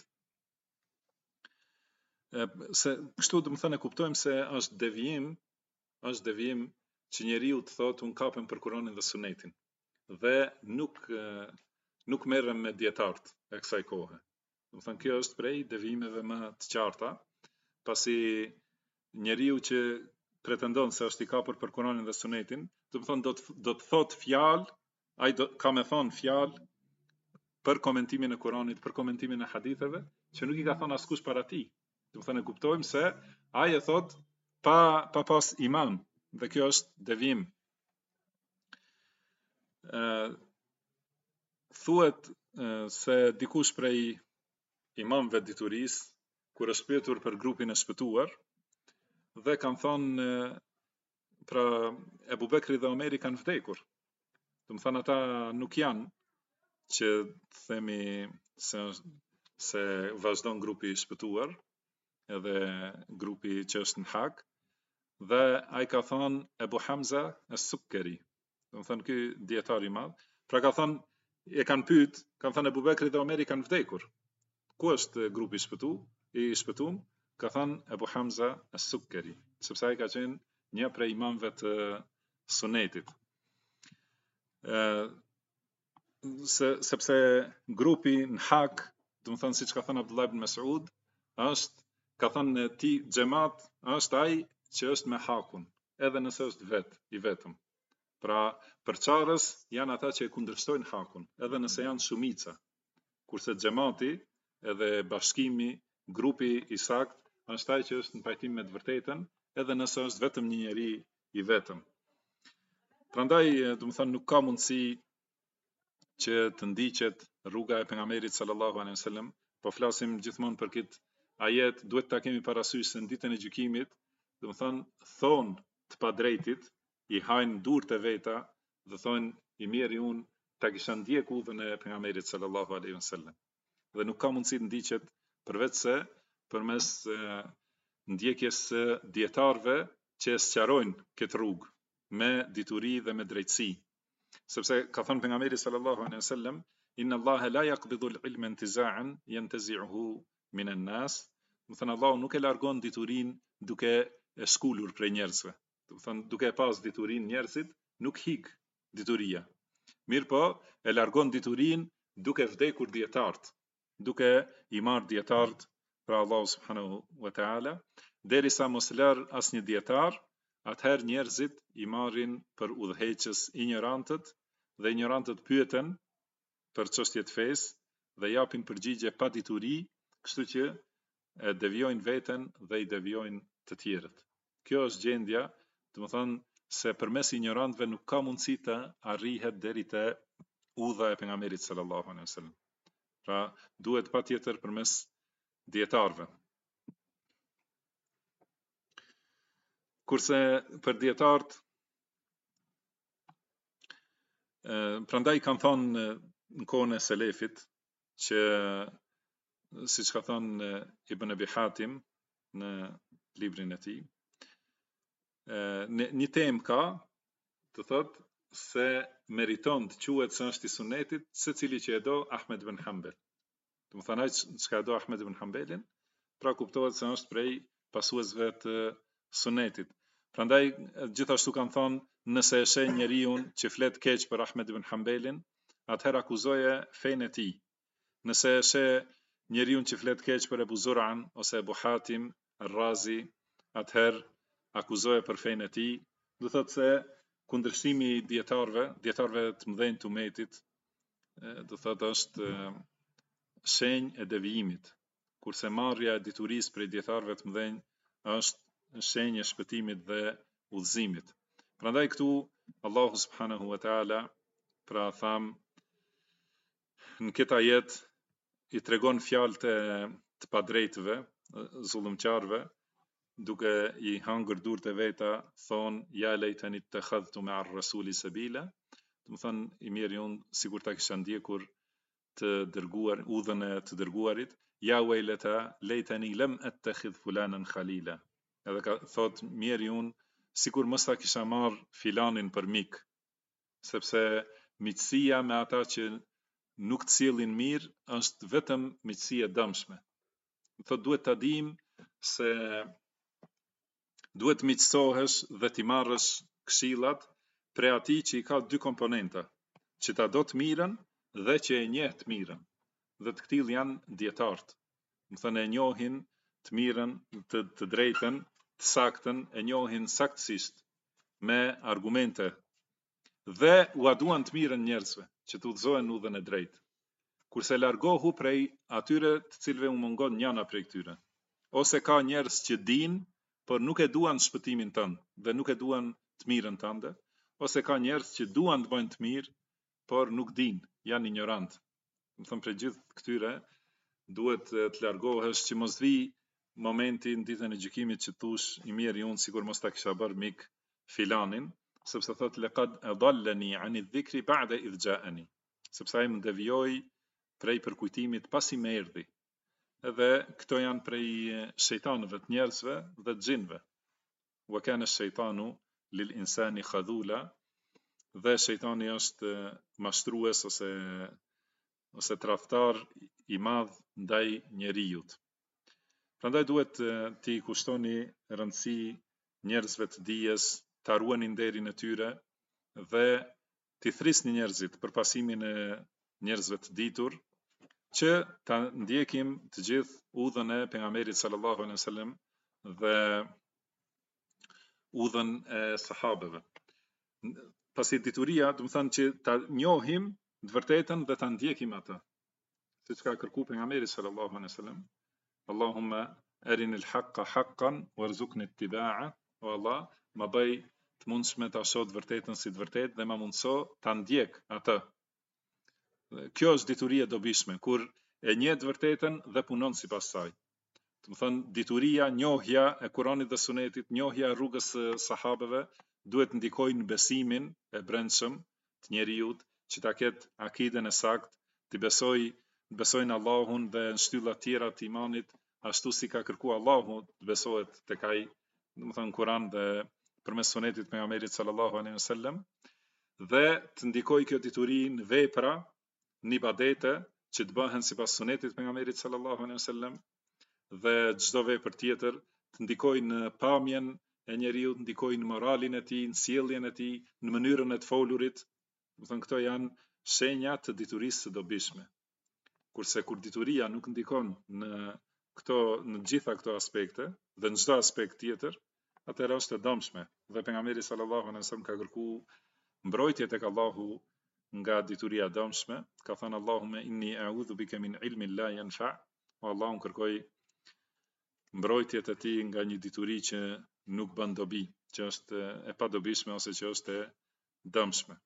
Se kështu do të thënë e kuptojmë se është devijim që njeriu të thotë un kapem për Kur'anin dhe Sunetin dhe nuk merrem me dietarët e kësaj kohe. Do të thënë kjo është prej devijimeve më të qarta, pasi njeriu që pretendon se është I kapur për Kur'anin dhe Sunetin, do të thonë do të thotë fjalë, ai ka me thonë fjalë për komentimin e Kur'anit, për komentimin e haditheve, që nuk I ka thonë askush para tij. Do të thënë e kuptojmë se ai e thot pa pas imam, dhe kjo është devijim. Thuhet se dikush prej imamëve diturisë, kur është pyetur për grupin e shpëtuar, dhe kanë thonë pra Ebu Bekri dhe Omeri kanë vdekur. Do të thënë ata nuk janë që themi se vazhdon grupi I shpëtuar, edhe grupi që është në hak, dhe ai ka thënë Ebu Hamza as-Sukkari. Do të thënë ky dietar I madh, pra ka thënë e kanë pyet, kanë thënë Ebu Bekri dhe Omeri kanë vdekur. Ku është grupi I shpëtuar? Ka thënë Ebu Hamza as-Sukkari, sepse ai ka qenë një prej imamëve të Sunetit. Sepse grupi në hak, do të thënë siç ka thënë Abdullah ibn Mas'ud, është ka thënë ti xhamat është ai që është me hakun, edhe nëse është I vetëm. Pra përçarës janë ata që e kundërshtojnë hakun, edhe nëse janë shumica. Kurse xhamati edhe bashkimi, grupi I sakt, është ai që është në pajtim me të vërtetën, edhe nëse është vetëm një njeri I vetëm. Prandaj, do të thënë nuk ka mundësi që të ndiqet rruga e pejgamberit sallallahu alaihi wasallam. Po flasim gjithmonë për këtë ajet, duhet ta kemi parasysh se në ditën e gjykimit, do të thënë thonë të padrejtit, I hajnë durët e veta dhe thonë I miri unë ta kisha ndjek udhën e pejgamberit sallallahu alaihi wasallam. Dhe nuk ka mundësi të ndiqet përveç se përmes ndjekjes së dietarëve që sqarojnë këtë rrugë me dituri dhe me drejtësi. Sepse ka thënë pejgamberi sallallahu alaihi wasallam, inna Allahe la yaqbidhu al-ilma intiza'an yantazi'uhu min an-nas. Do të thënë Allahu nuk e largon diturinë duke e shkulur prej njerëzve. Do të thënë duke pas diturinë njerëzit nuk hik dituria. Mirë po, e largon diturinë duke vdekur dietartë, duke i marrë dietartë pra Allahu subhanahu wa taala, derisa mos larë asnjë dietar, atëherë njerëzit i marrin për udhëheqës ignorantët dhe ignorantët pyeten për çështje të fesë dhe japin përgjigje pa dituri, kështu që e devijojnë veten dhe i devijojnë të tjerët. Kjo është gjendja, domethënë se përmes ignorantëve nuk ka mundësi të arrihet deri te udha e pejgamberit sallallahu alaihi wasallam. Pra duhet patjetër përmes dietarëve. Kurse për dietarët, prandaj kanë thonë në kohën e selefit që siç ka thënë Ibn Abi Hatim në librin e tij, një temë ka, të thotë se meriton të quhet se është i sunetit secili që e do Ahmed ibn Hanbel. Do të thonë ai çka do Ahmed ibn Hanbelin, pra kuptohet se është prej pasuesve të sunetit. Prandaj gjithashtu kanë thonë, nëse e sheh njeriu që flet keq për Ahmed ibn Hanbelin, atëherë akuzoje fenë e tij. Nëse e sheh njeriu që flet keq për Ebu Zur'an ose Ebu Hatim Ar-Razi, atëherë akuzoje për fenë e tij. Do thotë se kundërshtimi i dietarëve të mëdhenj të umetit, do thotë është shenjë e devijimit, kurse marrja e diturisë prej dietarëve të mëdhenj është shenjë e shpëtimit dhe udhëzimit. Prandaj këtu Allahu subhanahu wa taala pra tham në këtë ajet i tregon fjalët të padrejtëve, zullumqarëve, duke i hangër durët e veta, thon ja lejtani ittakhadhtu ma'a ar-rasuli sabila. Do të thënë i mirë unë sikur ta kisha ndjekur të dërguar udhën e të dërguarit, ja wailata lejtani lam attakhidh fulanan khalila. Edhe ka thot mirë unë sikur mos ta kisha marr filanin për mik, sepse miqësia me ata që nuk të sjellin mirë është vetëm miqësi e dëmshme. Thot duhet ta dim se duhet miqësohesh dhe t'i marrësh këshillat prej atij që i ka dy komponenta, që ta do të mirën dhe që e njeh të mirën. Dhe të këtill janë dietarët. Do thënë e njohin të mirën, të drejtën, të saktën, e njohin saktësisht me argumente dhe u duan të mirën njerëzve që të udhëzohen në udhën e drejtë. Kurse largohu prej atyre të cilëve u mungon njëna prej këtyre. Ose ka njerëz që dinë, por nuk e duan shpëtimin tënd dhe nuk e duan të mirën tënde, ose ka njerëz që duan të bëjnë të mirë, por nuk dinë, janë ignorant. Do thënë për gjithë këtyre duhet të largohesh që mos vi momenti në ditën e gjykimit që thush i mirë unë sikur mos ta kisha bërë mik filanin, sepse thot laqad adallani ani dhikri ba'da idh ja'ani, sepse ai më devijoi prej përkujtimit pasi më erdhi. Edhe këto janë prej shejtanëve të njerëzve dhe të xhinëve. Wa kana ash-shaytanu lil insani khadhula, dhe shejtani është mashtrues ose tradhtar i madh ndaj njerijut. Prandaj duhet t'i kushtoni rëndësi njerëzve të dijes, ta ruani nderin e tyre dhe t'i thrisni njerëzit për pasimin e njerëzve të ditur, që ta ndjekim të gjithë udhën e pejgamberit sallallahu alaihi wasallam dhe udhën e sahabeve. Pasi dituria, do të thënë që ta njohim të vërtetën dhe ta ndjekim atë. Siç ka kërkuar pejgamberi sallallahu alaihi wasallam, Allahumma arinil haqqa haqqan warzuqni ittiba'a, o Allah, më bëj të mundshme ta shoh të vërtetën si të vërtetë dhe më mundso ta ndjek atë. Kjo është dituria e dobishme, kur e njeh të vërtetën dhe punon sipas saj. Do të thënë dituria, njohja e Kuranit dhe Sunetit, njohja e rrugës së sahabeve duhet ndikojnë në besimin e brendshëm të njeriut, që ta ketë akiden e saktë, të besojnë Allahun dhe në shtyllat tjera të imanit, ashtu si ka kërkuar Allahu të besohet tek ai, do të thënë Kur'an dhe përmes Sunetit pejgamberit sallallahu alaihi wasallam, dhe të ndikojë kjo dituri në vepra, një ibadete që të bëhen sipas sunetit të pejgamberit sallallahu alaihi wasallam dhe çdo vepër tjetër të ndikojnë në pamjen e njeriu, të ndikojnë në moralin e tij, në sjelljen e tij, në mënyrën e të folurit. Do thënë këto janë shenja të diturisë së dobishme. Kurse kur dituria nuk ndikon në gjitha këto aspekte dhe në çdo aspekt tjetër, atëherë është e dëmshme. Dhe pejgamberi sallallahu alaihi wasallam ka kërkuar mbrojtje tek Allahu nga dituria e dëmshme, ka thënë Allahumma inni a'udhu bika min ilmin la yanfa, o Allahu kërkoj mbrojtjet e tij nga një dituri që nuk bën dobi, që është e padobishme ose që është e dëmshme.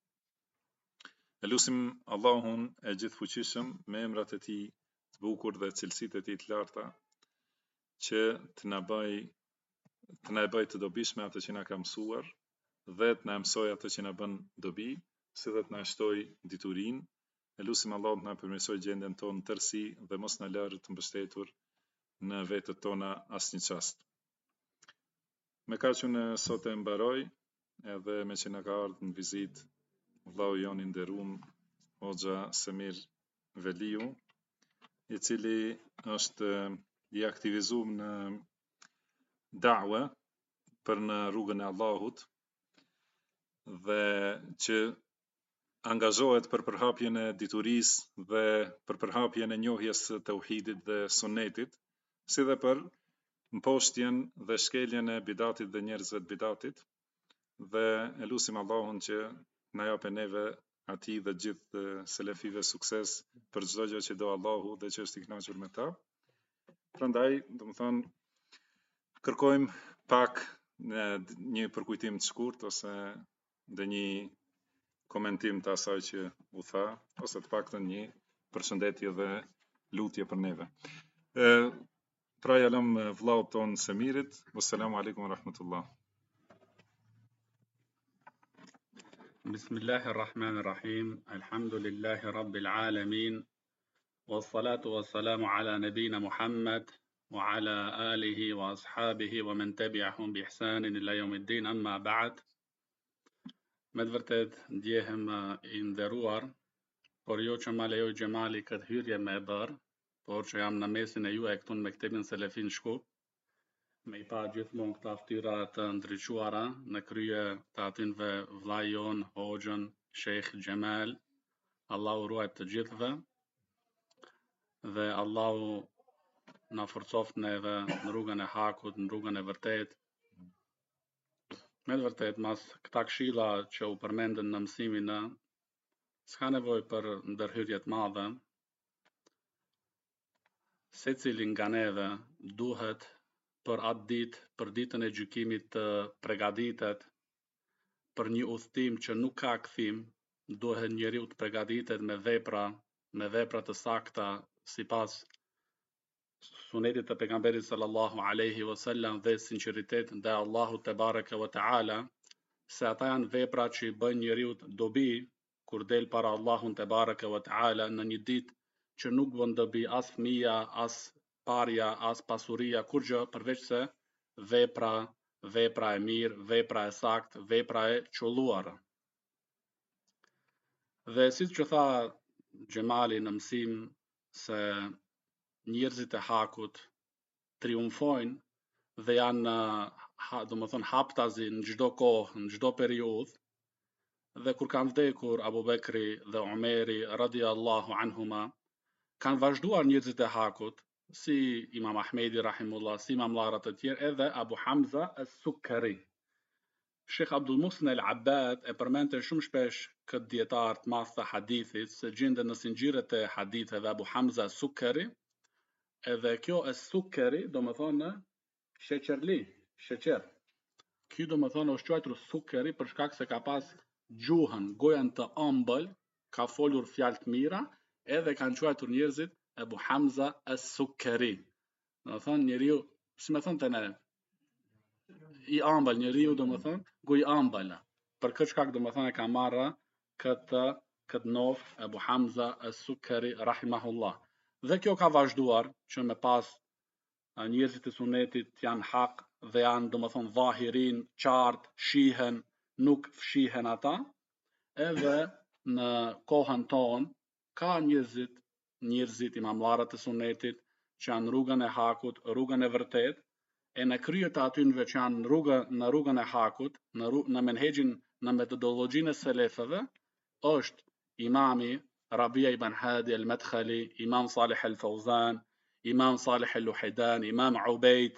E lutim Allahun e gjithfuqishëm me emrat e tij të bukur dhe cilësitë e tij të larta që të na bëj të dobishme atë që na ka mësuar dhe të na mësoj atë që na bën dobi, si dhe të na shtoj diturinë. E lutim Allahun të na përmirësoj gjendjen tonë në tërësi dhe mos na lërë të mbështetur në vetët tona asnjë çast. Me kaq unë sot e mbaroj, edhe me që na ka ardhur në vizitë vllau jon i nderuar Hoxha Semir Veliu, i cili është i aktivizuar në da'wa për në rrugën e Allahut dhe që angazhohet për përhapjen e diturisë dhe për përhapjen e njohjes së tauhidit dhe sunetit, si dhe për mposhtjen dhe shkeljen e bidatit dhe njerëzve të bidatit, dhe e lutim Allahun që na japë neve atij dhe gjithë selefive sukses për çdo gjë që do Allahu dhe që është i kënaqur me ta. Prandaj, domethënë, kërkojmë pak një përkujtim të shkurt ose dhe një komentim të asaj që u tha, ose të paktën një përshëndetje dhe lutje për neve. Pra ja lëm vllaut ton Semirit. Wassalamu alaikum wa rahmatullah. Bismillahirrahmanirrahim. Alhamdulillahi rabbil alamin. Wassalatu wassalamu ala nabina Muhammad wa ala alihi wa ashabihi wa man tabi'ahum bi ihsanin ila yawmiddin, amma ba'd. Me të vërtet ndjehem i nderuar, por jo që ma lejoj Gjemali këtë hyrje me e bërë, por që jam në mesin e juaj këtun me Mektebin Selefin Shkup, me i pa gjithmonë këta ftyra të ndriquara në krye të atinve vllajon, hoxhën, Sheikh Gjemal, Allahu ruajt të gjithëve, dhe Allahu na forcoft neve në rrugën e hakut, në rrugën e vërtet. Me të vërtet, mas këta këshilla që u përmendën në mësimin s'ka nevoj për ndërhyrjet madhe, secili nga neve duhet për atë ditë, për ditën e gjykimit të përgatitet për një udhtim që nuk ka kthim, duhet njeriu të përgatitet me vepra të sakta sipas sunetit të pejgamberit sallallahu alaihi wasallam dhe sinqeritet ndaj Allahut te bareke ve taala, se ata janë vepra që i bën njeriu dobi kur del para Allahut te bareke ve taala në një ditë që nuk bën dobi as fëmia, as parja, as pasuria, kur gjë përveç se vepra e mirë, vepra e sakt, vepra e qolluar. Dhe siç që tha Gjemali në mësim se njerëzit e hakut triumfojnë dhe janë domethënë haptazi në çdo kohë, në çdo periudhë, dhe kur kanë vdekur Abu Bekri dhe Omeri radiallahu anhuma, kanë vazhduar njerëzit e hakut, si Imam Ahmedi rahimullah, si Imam Llarat e tjerë, edhe Abu Hamza as-Sukkari. Sheikh Abdul Muhsin al-Abbad e përmendte shumë shpesh këtë dietar të madh të hadithit, se gjendet në sinxhiret e haditheve Abu Hamza as-Sukkari, edhe kjo as-Sukkari do më thonë sheqerli, sheqer. Ky do më thonë është quajtur Sukkari për shkak se ka pas gjuhën, gojën të ëmbël, ka folur fjalë të mira, edhe kanë quajtur njerëzit Abu Hamza as-Sukkari. Do më thonë njeriu, si më thonë të ne, i ëmbël, njeriu do më thonë gojë ëmbël. Për këtë shkak do më thonë e ka marrë këtë nov Abu Hamza as-Sukkari rahimahullah. Dhe kjo ka vazhduar që me pas njerëzit e sunetit janë hak dhe janë do më thonë dhahirin, qartë, shihen, nuk fshihen ata, edhe në kohën tonë ka njerëzit imamllarët e sunetit që janë rrugën e hakut, rrugën e vërtet, e në kryet e atynve që janë në rrugën e hakut, në menhegjin, në metodologjinë e selefëve, është imami Rabia ibn Hadi al-Madkhali, imam Salih al-Fawzan, imam Salih al-Luhidan, imam Ubaid,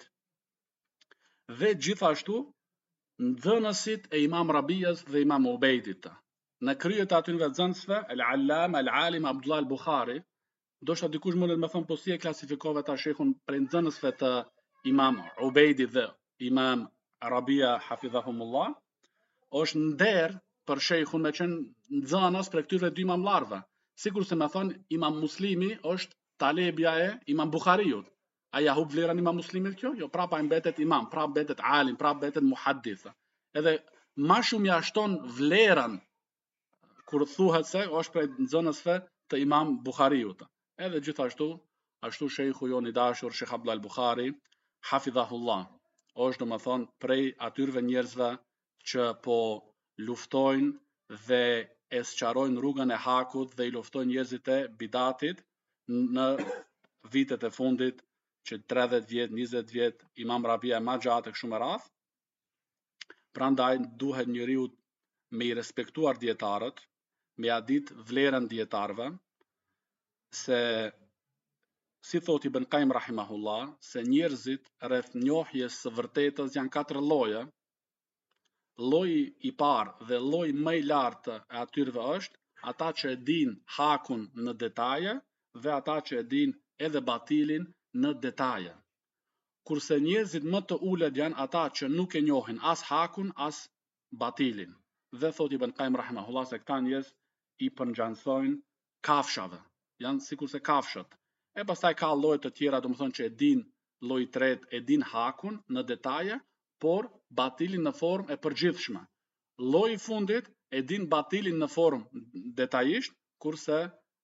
dhe gjithashtu nxënësit e imam Rabias dhe imam Ubaidit. Në kryet e atynve nxënësve, al-Allam, al-Alim Abdullah al-Bukhari, ndoshta dikush mundet me thonë po si e klasifikove ta shehun prej nxënësve të imam Ubaidit dhe imam Rabia hafidhahumullah, është nder për shejkhun me qenë nxënës për këtyre dy imamllarëve. Sikur se me thonë imam Muslimi është talebja e imam Bukhariut. A ja hub vlerën imam Muslimit kjo? Jo, prapa mbetet imam, prapa mbetet alim, prapa mbetet muhaddith. Edhe ma shumë ja shton vlerën kur thuhet se është prej nxënësve të imam Bukhariut. Edhe gjithashtu, ashtu shejkhu jon i dashur Sheikh Abdullah al-Bukhari, hafidhahullah, është domethënë prej atyrve njerëzve që po luftojnë dhe e sqarojnë rrugën e hakut dhe i luftojnë njerëzit e bidatit në vitet e fundit, që 30 vjet, 20 vjet, imam Rabia ma gjatë kështu me radh. Prandaj duhet njeriu me i respektuar dietarët, me ja ditë vlerën dietarëve, se si thot Ibn Qayyim rahimahullah, se njerëzit rreth njohjes së vërtetës janë 4 lloje. Lloji i parë dhe lloji më i lartë e atyrve është ata që e din hakun në detaje dhe ata që e din edhe batilin në detaje. Kurse njerëzit më të ulët janë ata që nuk e njohin as hakun as batilin. Dhe thot Ibn Qayyim rahimahullah se këta njerëz i përngjansojnë kafshave, janë sikurse kafshët. E pastaj ka lloje të tjera, domethënë që e din, lloji i tretë e din hakun në detaje, por batilin në formë e përgjithshme. Lloji i fundit e din batilin në formë detajisht, kurse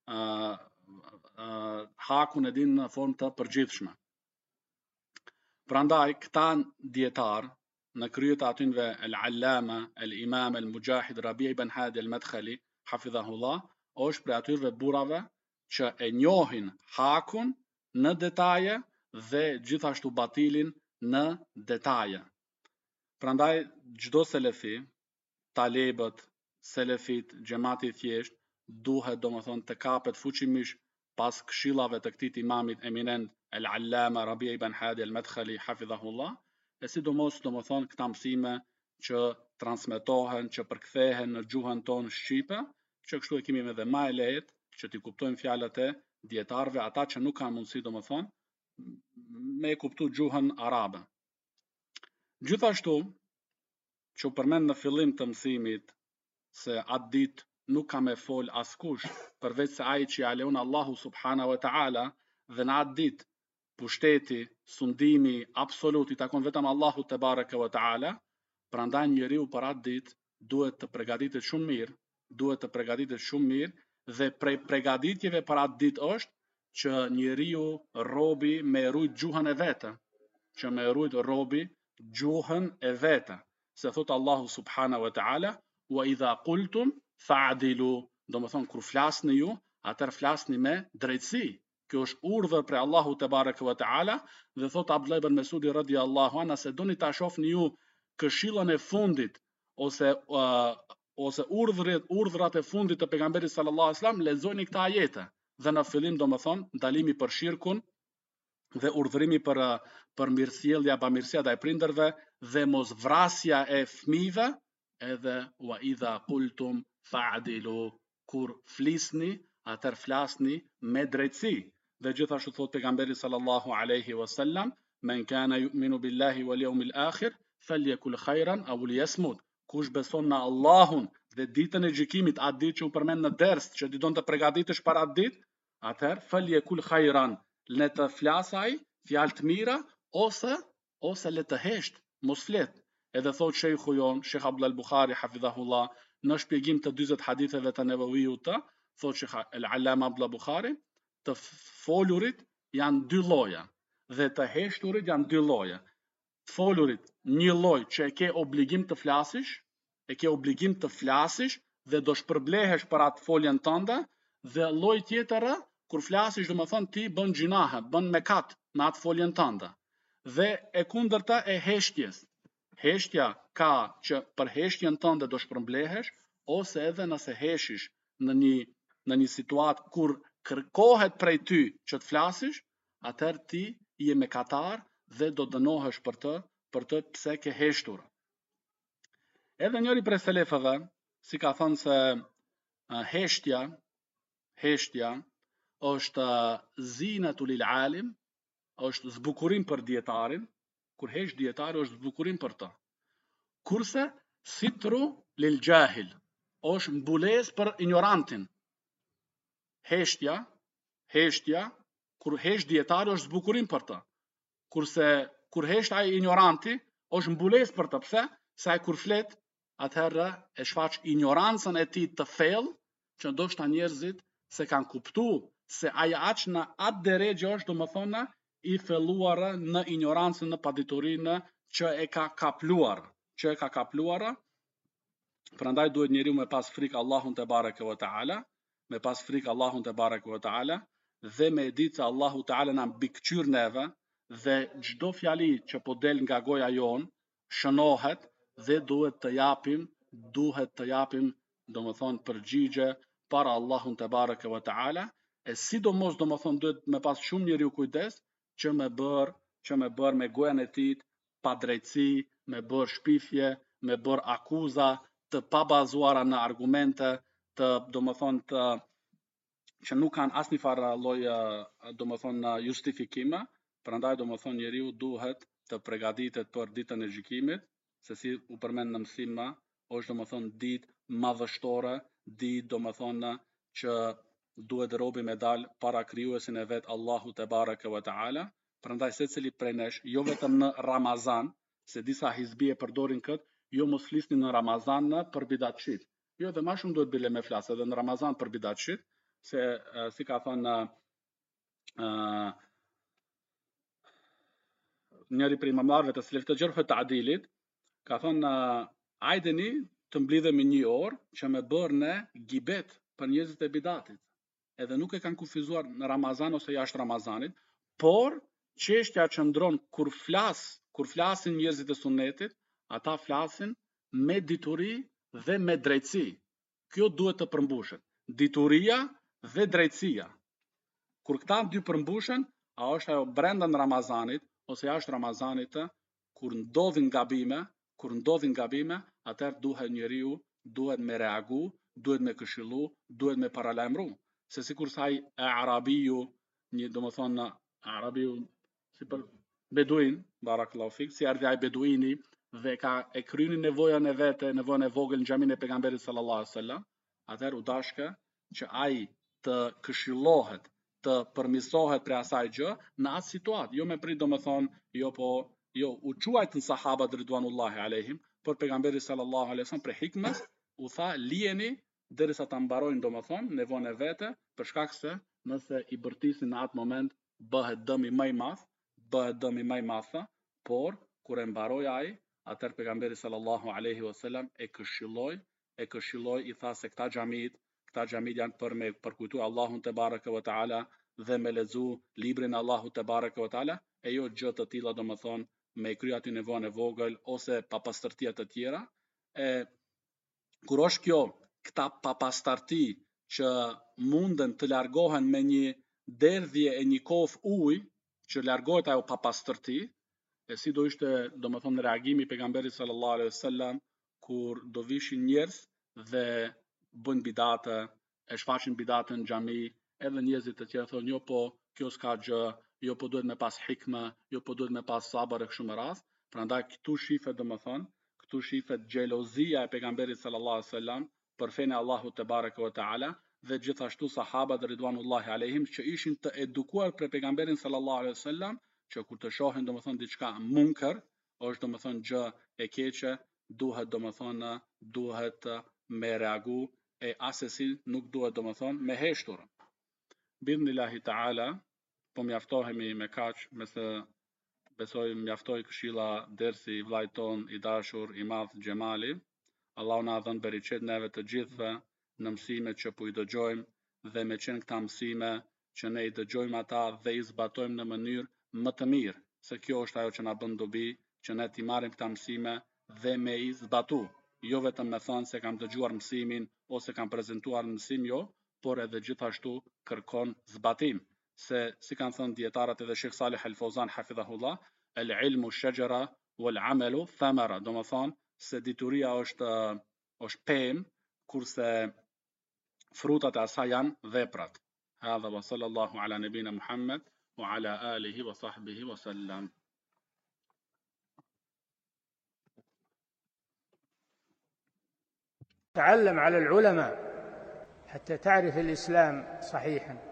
hakun e din në formë të përgjithshme. Prandaj këta dietar në kryet atynve al-Allama, al-Imam al-Mujahid Rabia ibn Hadi al-Madkhali, hafidhahullah, është prej atyrve burrave që e njohin hakun në detaje dhe gjithashtu batilin në detaje. Prandaj çdo selefi, talebët, selefit, xhamati i thjesht, duhet domethënë të kapet fuqimisht pas këshillave të këtij imamit eminent al-Allama Rabia ibn Hadi al-Madkhali hafidhahullah, e sidomos domethënë këta mësime që transmetohen, që përkthehen në gjuhën tonë shqipe, që kështu e kemi edhe më e lehtë që t'i kuptojmë fjalët e dietarëve, ata që nuk kanë mundësi domethënë me kuptu gjuhën arabe. Gjithashtu, që u përmend në fillim të mësimit se atë ditë nuk ka me fol askush përveç se ai që ja lejon Allahu subhanahu wa taala, dhe në atë ditë pushteti, sundimi absolut i takon vetëm Allahut te baraka wa taala. Prandaj njeriu për atë ditë duhet të përgatitet shumë mirë, dhe prej përgatitjeve për atë ditë është që njeriu robi me rujt gjuhën e vetë, se thot Allahu subhanahu wa taala, wa idha qultum fa'dilu, domethënë kur flasni ju, atëherë flasni me drejtësi. Kjo është urdhër prej Allahut te baraka wa taala, dhe thot Abdullah ibn Mesudi radhiyallahu anhu, se doni ta shohni ju këshillën e fundit ose urdhrat e fundit të pejgamberit sallallahu alaihi wasallam, lexojini këta ajete. Dhe në fillim domethënë ndalimi për shirkun dhe urdhërimi për mirësjellja, bamirësia ndaj prindërve dhe mos vrasja e fëmijëve, edhe wa idha qultum fa'dilu, kur flisni, atëherë flasni me drejtësi. Dhe gjithashtu thot pejgamberi sallallahu alaihi wasallam, men kana yu'minu billahi wal yawmil akhir falyakul khairan aw liyasmut. Kush beson në Allahun dhe ditën e gjykimit, atë ditë që u përmend në ders, që ti don të përgatitesh për atë ditë, atëherë falyakul khairan, le të flasaj fjalë të mira ose le të hesht, mos flet. Edhe thot shejkhu jon, Sheikh Abdullah al-Bukhari hafidhahullah, në shpjegim të 40 haditheve të Nevawiut, thot Sheikh al-Allama Abdullah Bukhari, të folurit janë 2 lloje dhe të heshturit janë 2 lloje. Të folurit, një lloj që e ke obligim të flasësh, dhe do shpërblehesh për atë foljen tënde, Dhe lloj tjetër, kur flasish domethën ti bën gjinahe, bën mekat me atë foljen tënde. Dhe e kundërta e heshtjes. Heshtja ka që për heshtjen tënde do shpërmblehesh, ose edhe nëse heshish në një situatë kur kërkohet prej ty që të flasish, atëherë ti je mekatar dhe do dënohesh për të pse ke heshtur. Edhe njëri prej selefëve, si ka thënë se heshtja është zinatu lil alim, është zbukurim për dietarin, kur hesht dietari është zbukurim për të. Kurse sitru lil jahil, është mbulesë për ignorantin. Heshtja, kur hesht dietari është zbukurim për të. Kurse kur hesht ai ignoranti, është mbulesë për të. Pse? Se ai kur flet, atëherë e shfaq ignorancën e tij të thellë, që ndoshta njerëzit se kanë kuptuar se ai aq në atë derexhe është domethënë i thelluar në ignorancën, në paditurinë që e ka kapluar. Prandaj duhet njeriu me pas frikë Allahun te bareke ve taala, dhe me ditë se Allahu Teala na mbikëqyr neve dhe çdo fjali që po del nga goja jon shënohet dhe duhet të japim domethënë përgjigje para Allahun te bareke ve taala, e sidomos domethënë duhet me pas shumë njeriu kujdes që me bër me gojen e tij pa drejtësi, me bër shpifje, me bër akuza të pabazuara në argumente, të domethënë të që nuk kanë asnjë farë lloj domethënë justifikime. Prandaj domethënë njeriu duhet të përgatitet për ditën e gjykimit, se si u përmend në mësim, është domethënë ditë madhështore, ditë domethënë që duhet robi me dal para krijuesin e vet Allahu te bareke ve taala. Prandaj secili prej nesh, jo vetëm në Ramazan, se disa hizbie përdorin kët, jo mos flisni në Ramazan për bidatçit. Jo, dhe më shumë duhet bile me flas edhe në Ramazan për bidatçit, se si ka thënë njëri prej imamëve të selefit të xherfet të adilit, ka thënë hajdeni të mblidhemi një orë që me bërë ne gibet për njerëzit e bidatit. Edhe nuk e kanë kufizuar në Ramazan ose jashtë Ramazanit, por çështja qëndron kur flasin njerëzit e sunnetit, ata flasin me dituri dhe me drejtësi. Kjo duhet të përmbushet. Dituria dhe drejtësia. Kur këta dy përmbushen, a është ajo brenda në Ramazanit ose jashtë Ramazanit, kur ndodhin gabime, atëherë duhet njeriu me reagu, duhet me këshillu, duhet me paralajmëru. Se sikur sa ai arabiu, arabiu si për beduin, barakallahu fik, si ardhi ai beduini dhe e kryeni nevojën e vete, nevojën e vogël në xhamin e pejgamberit sallallahu alaihi wasallam, atëherë u dashka që ai të këshillohet, të përmirësohet për asaj gjë në atë situatë, jo me prit domethënë, jo u quajtën sahabët ridwanullahi alehim, por pejgamberi sallallahu alaihi wasallam për hikmës u tha lijeni derisa ta mbarojnë domethënë nevojën e vete, për shkak se nëse i bërtisin në atë moment bëhet dëmi më i madh, por kur e mbaroi ai, atëherë pejgamberi sallallahu alaihi wasallam e këshilloi, i tha se këta xhamit janë për me përkujtuar Allahun te bareke ve taala dhe me lexu librin Allahut te bareke ve taala, e jo gjë të tilla domethënë me kry aty nevojën e vogël ose papastërtia të tjera. Kur është kjo këta papastërti që munden të largohen me një derdhje e një kofë ujë, që largohet ajo papastërti, e si do ishte domethënë reagimi pejgamberit sallallahu alaihi wasallam kur do vishin njerëz dhe bën bidate, e shfaqin bidate në xhami, edhe njerëzit të tjerë thonë jo po kjo s'ka gjë, jo po duhet me pas hikme, jo po duhet me pas sabër e kështu me radhë. Prandaj këtu shihet xhelozia e pejgamberit sallallahu alaihi wasallam për fenë Allahut te bareke ve taala dhe gjithashtu sahabët ridwanullahi alehim që ishin të edukuar për pejgamberin sallallahu alaihi wasallam, që kur të shohin domethënë diçka munker, është domethënë gjë e keqe, duhet me reagu, e asesi nuk duhet domethënë me heshtur. Bidhnillahi taala, po mjaftohemi me kaq, mëse besoj mjaftoi këshilla dersi i vllait ton i dashur i madh Xhemali. Allahu na dhën bereqet neve të gjithëve në mësimet që po i dëgjojmë dhe me qenë këta mësime që ne i dëgjojmë ata dhe i zbatojmë në mënyrë më të mirë, se kjo është ajo që na bën dobi, që ne t'i marrim këta mësime dhe me i zbatu. Jo vetëm me thënë se kam dëgjuar mësimin ose kam prezantuar mësim, jo, por edhe gjithashtu kërkon zbatim. Se si kanë thënë dietarët edhe Sheikh Salih Al Fawzan hafidhahullah, el ilmu shajara wal amalu thamara, do të thonë se dituria është pemë, kurse frutat e asaj janë veprat. Hadha wa sallallahu ala nabina Muhammad wa ala alihi wa sahbihi wa sallam. تعلم على العلماء حتى تعرف الإسلام صحيحا.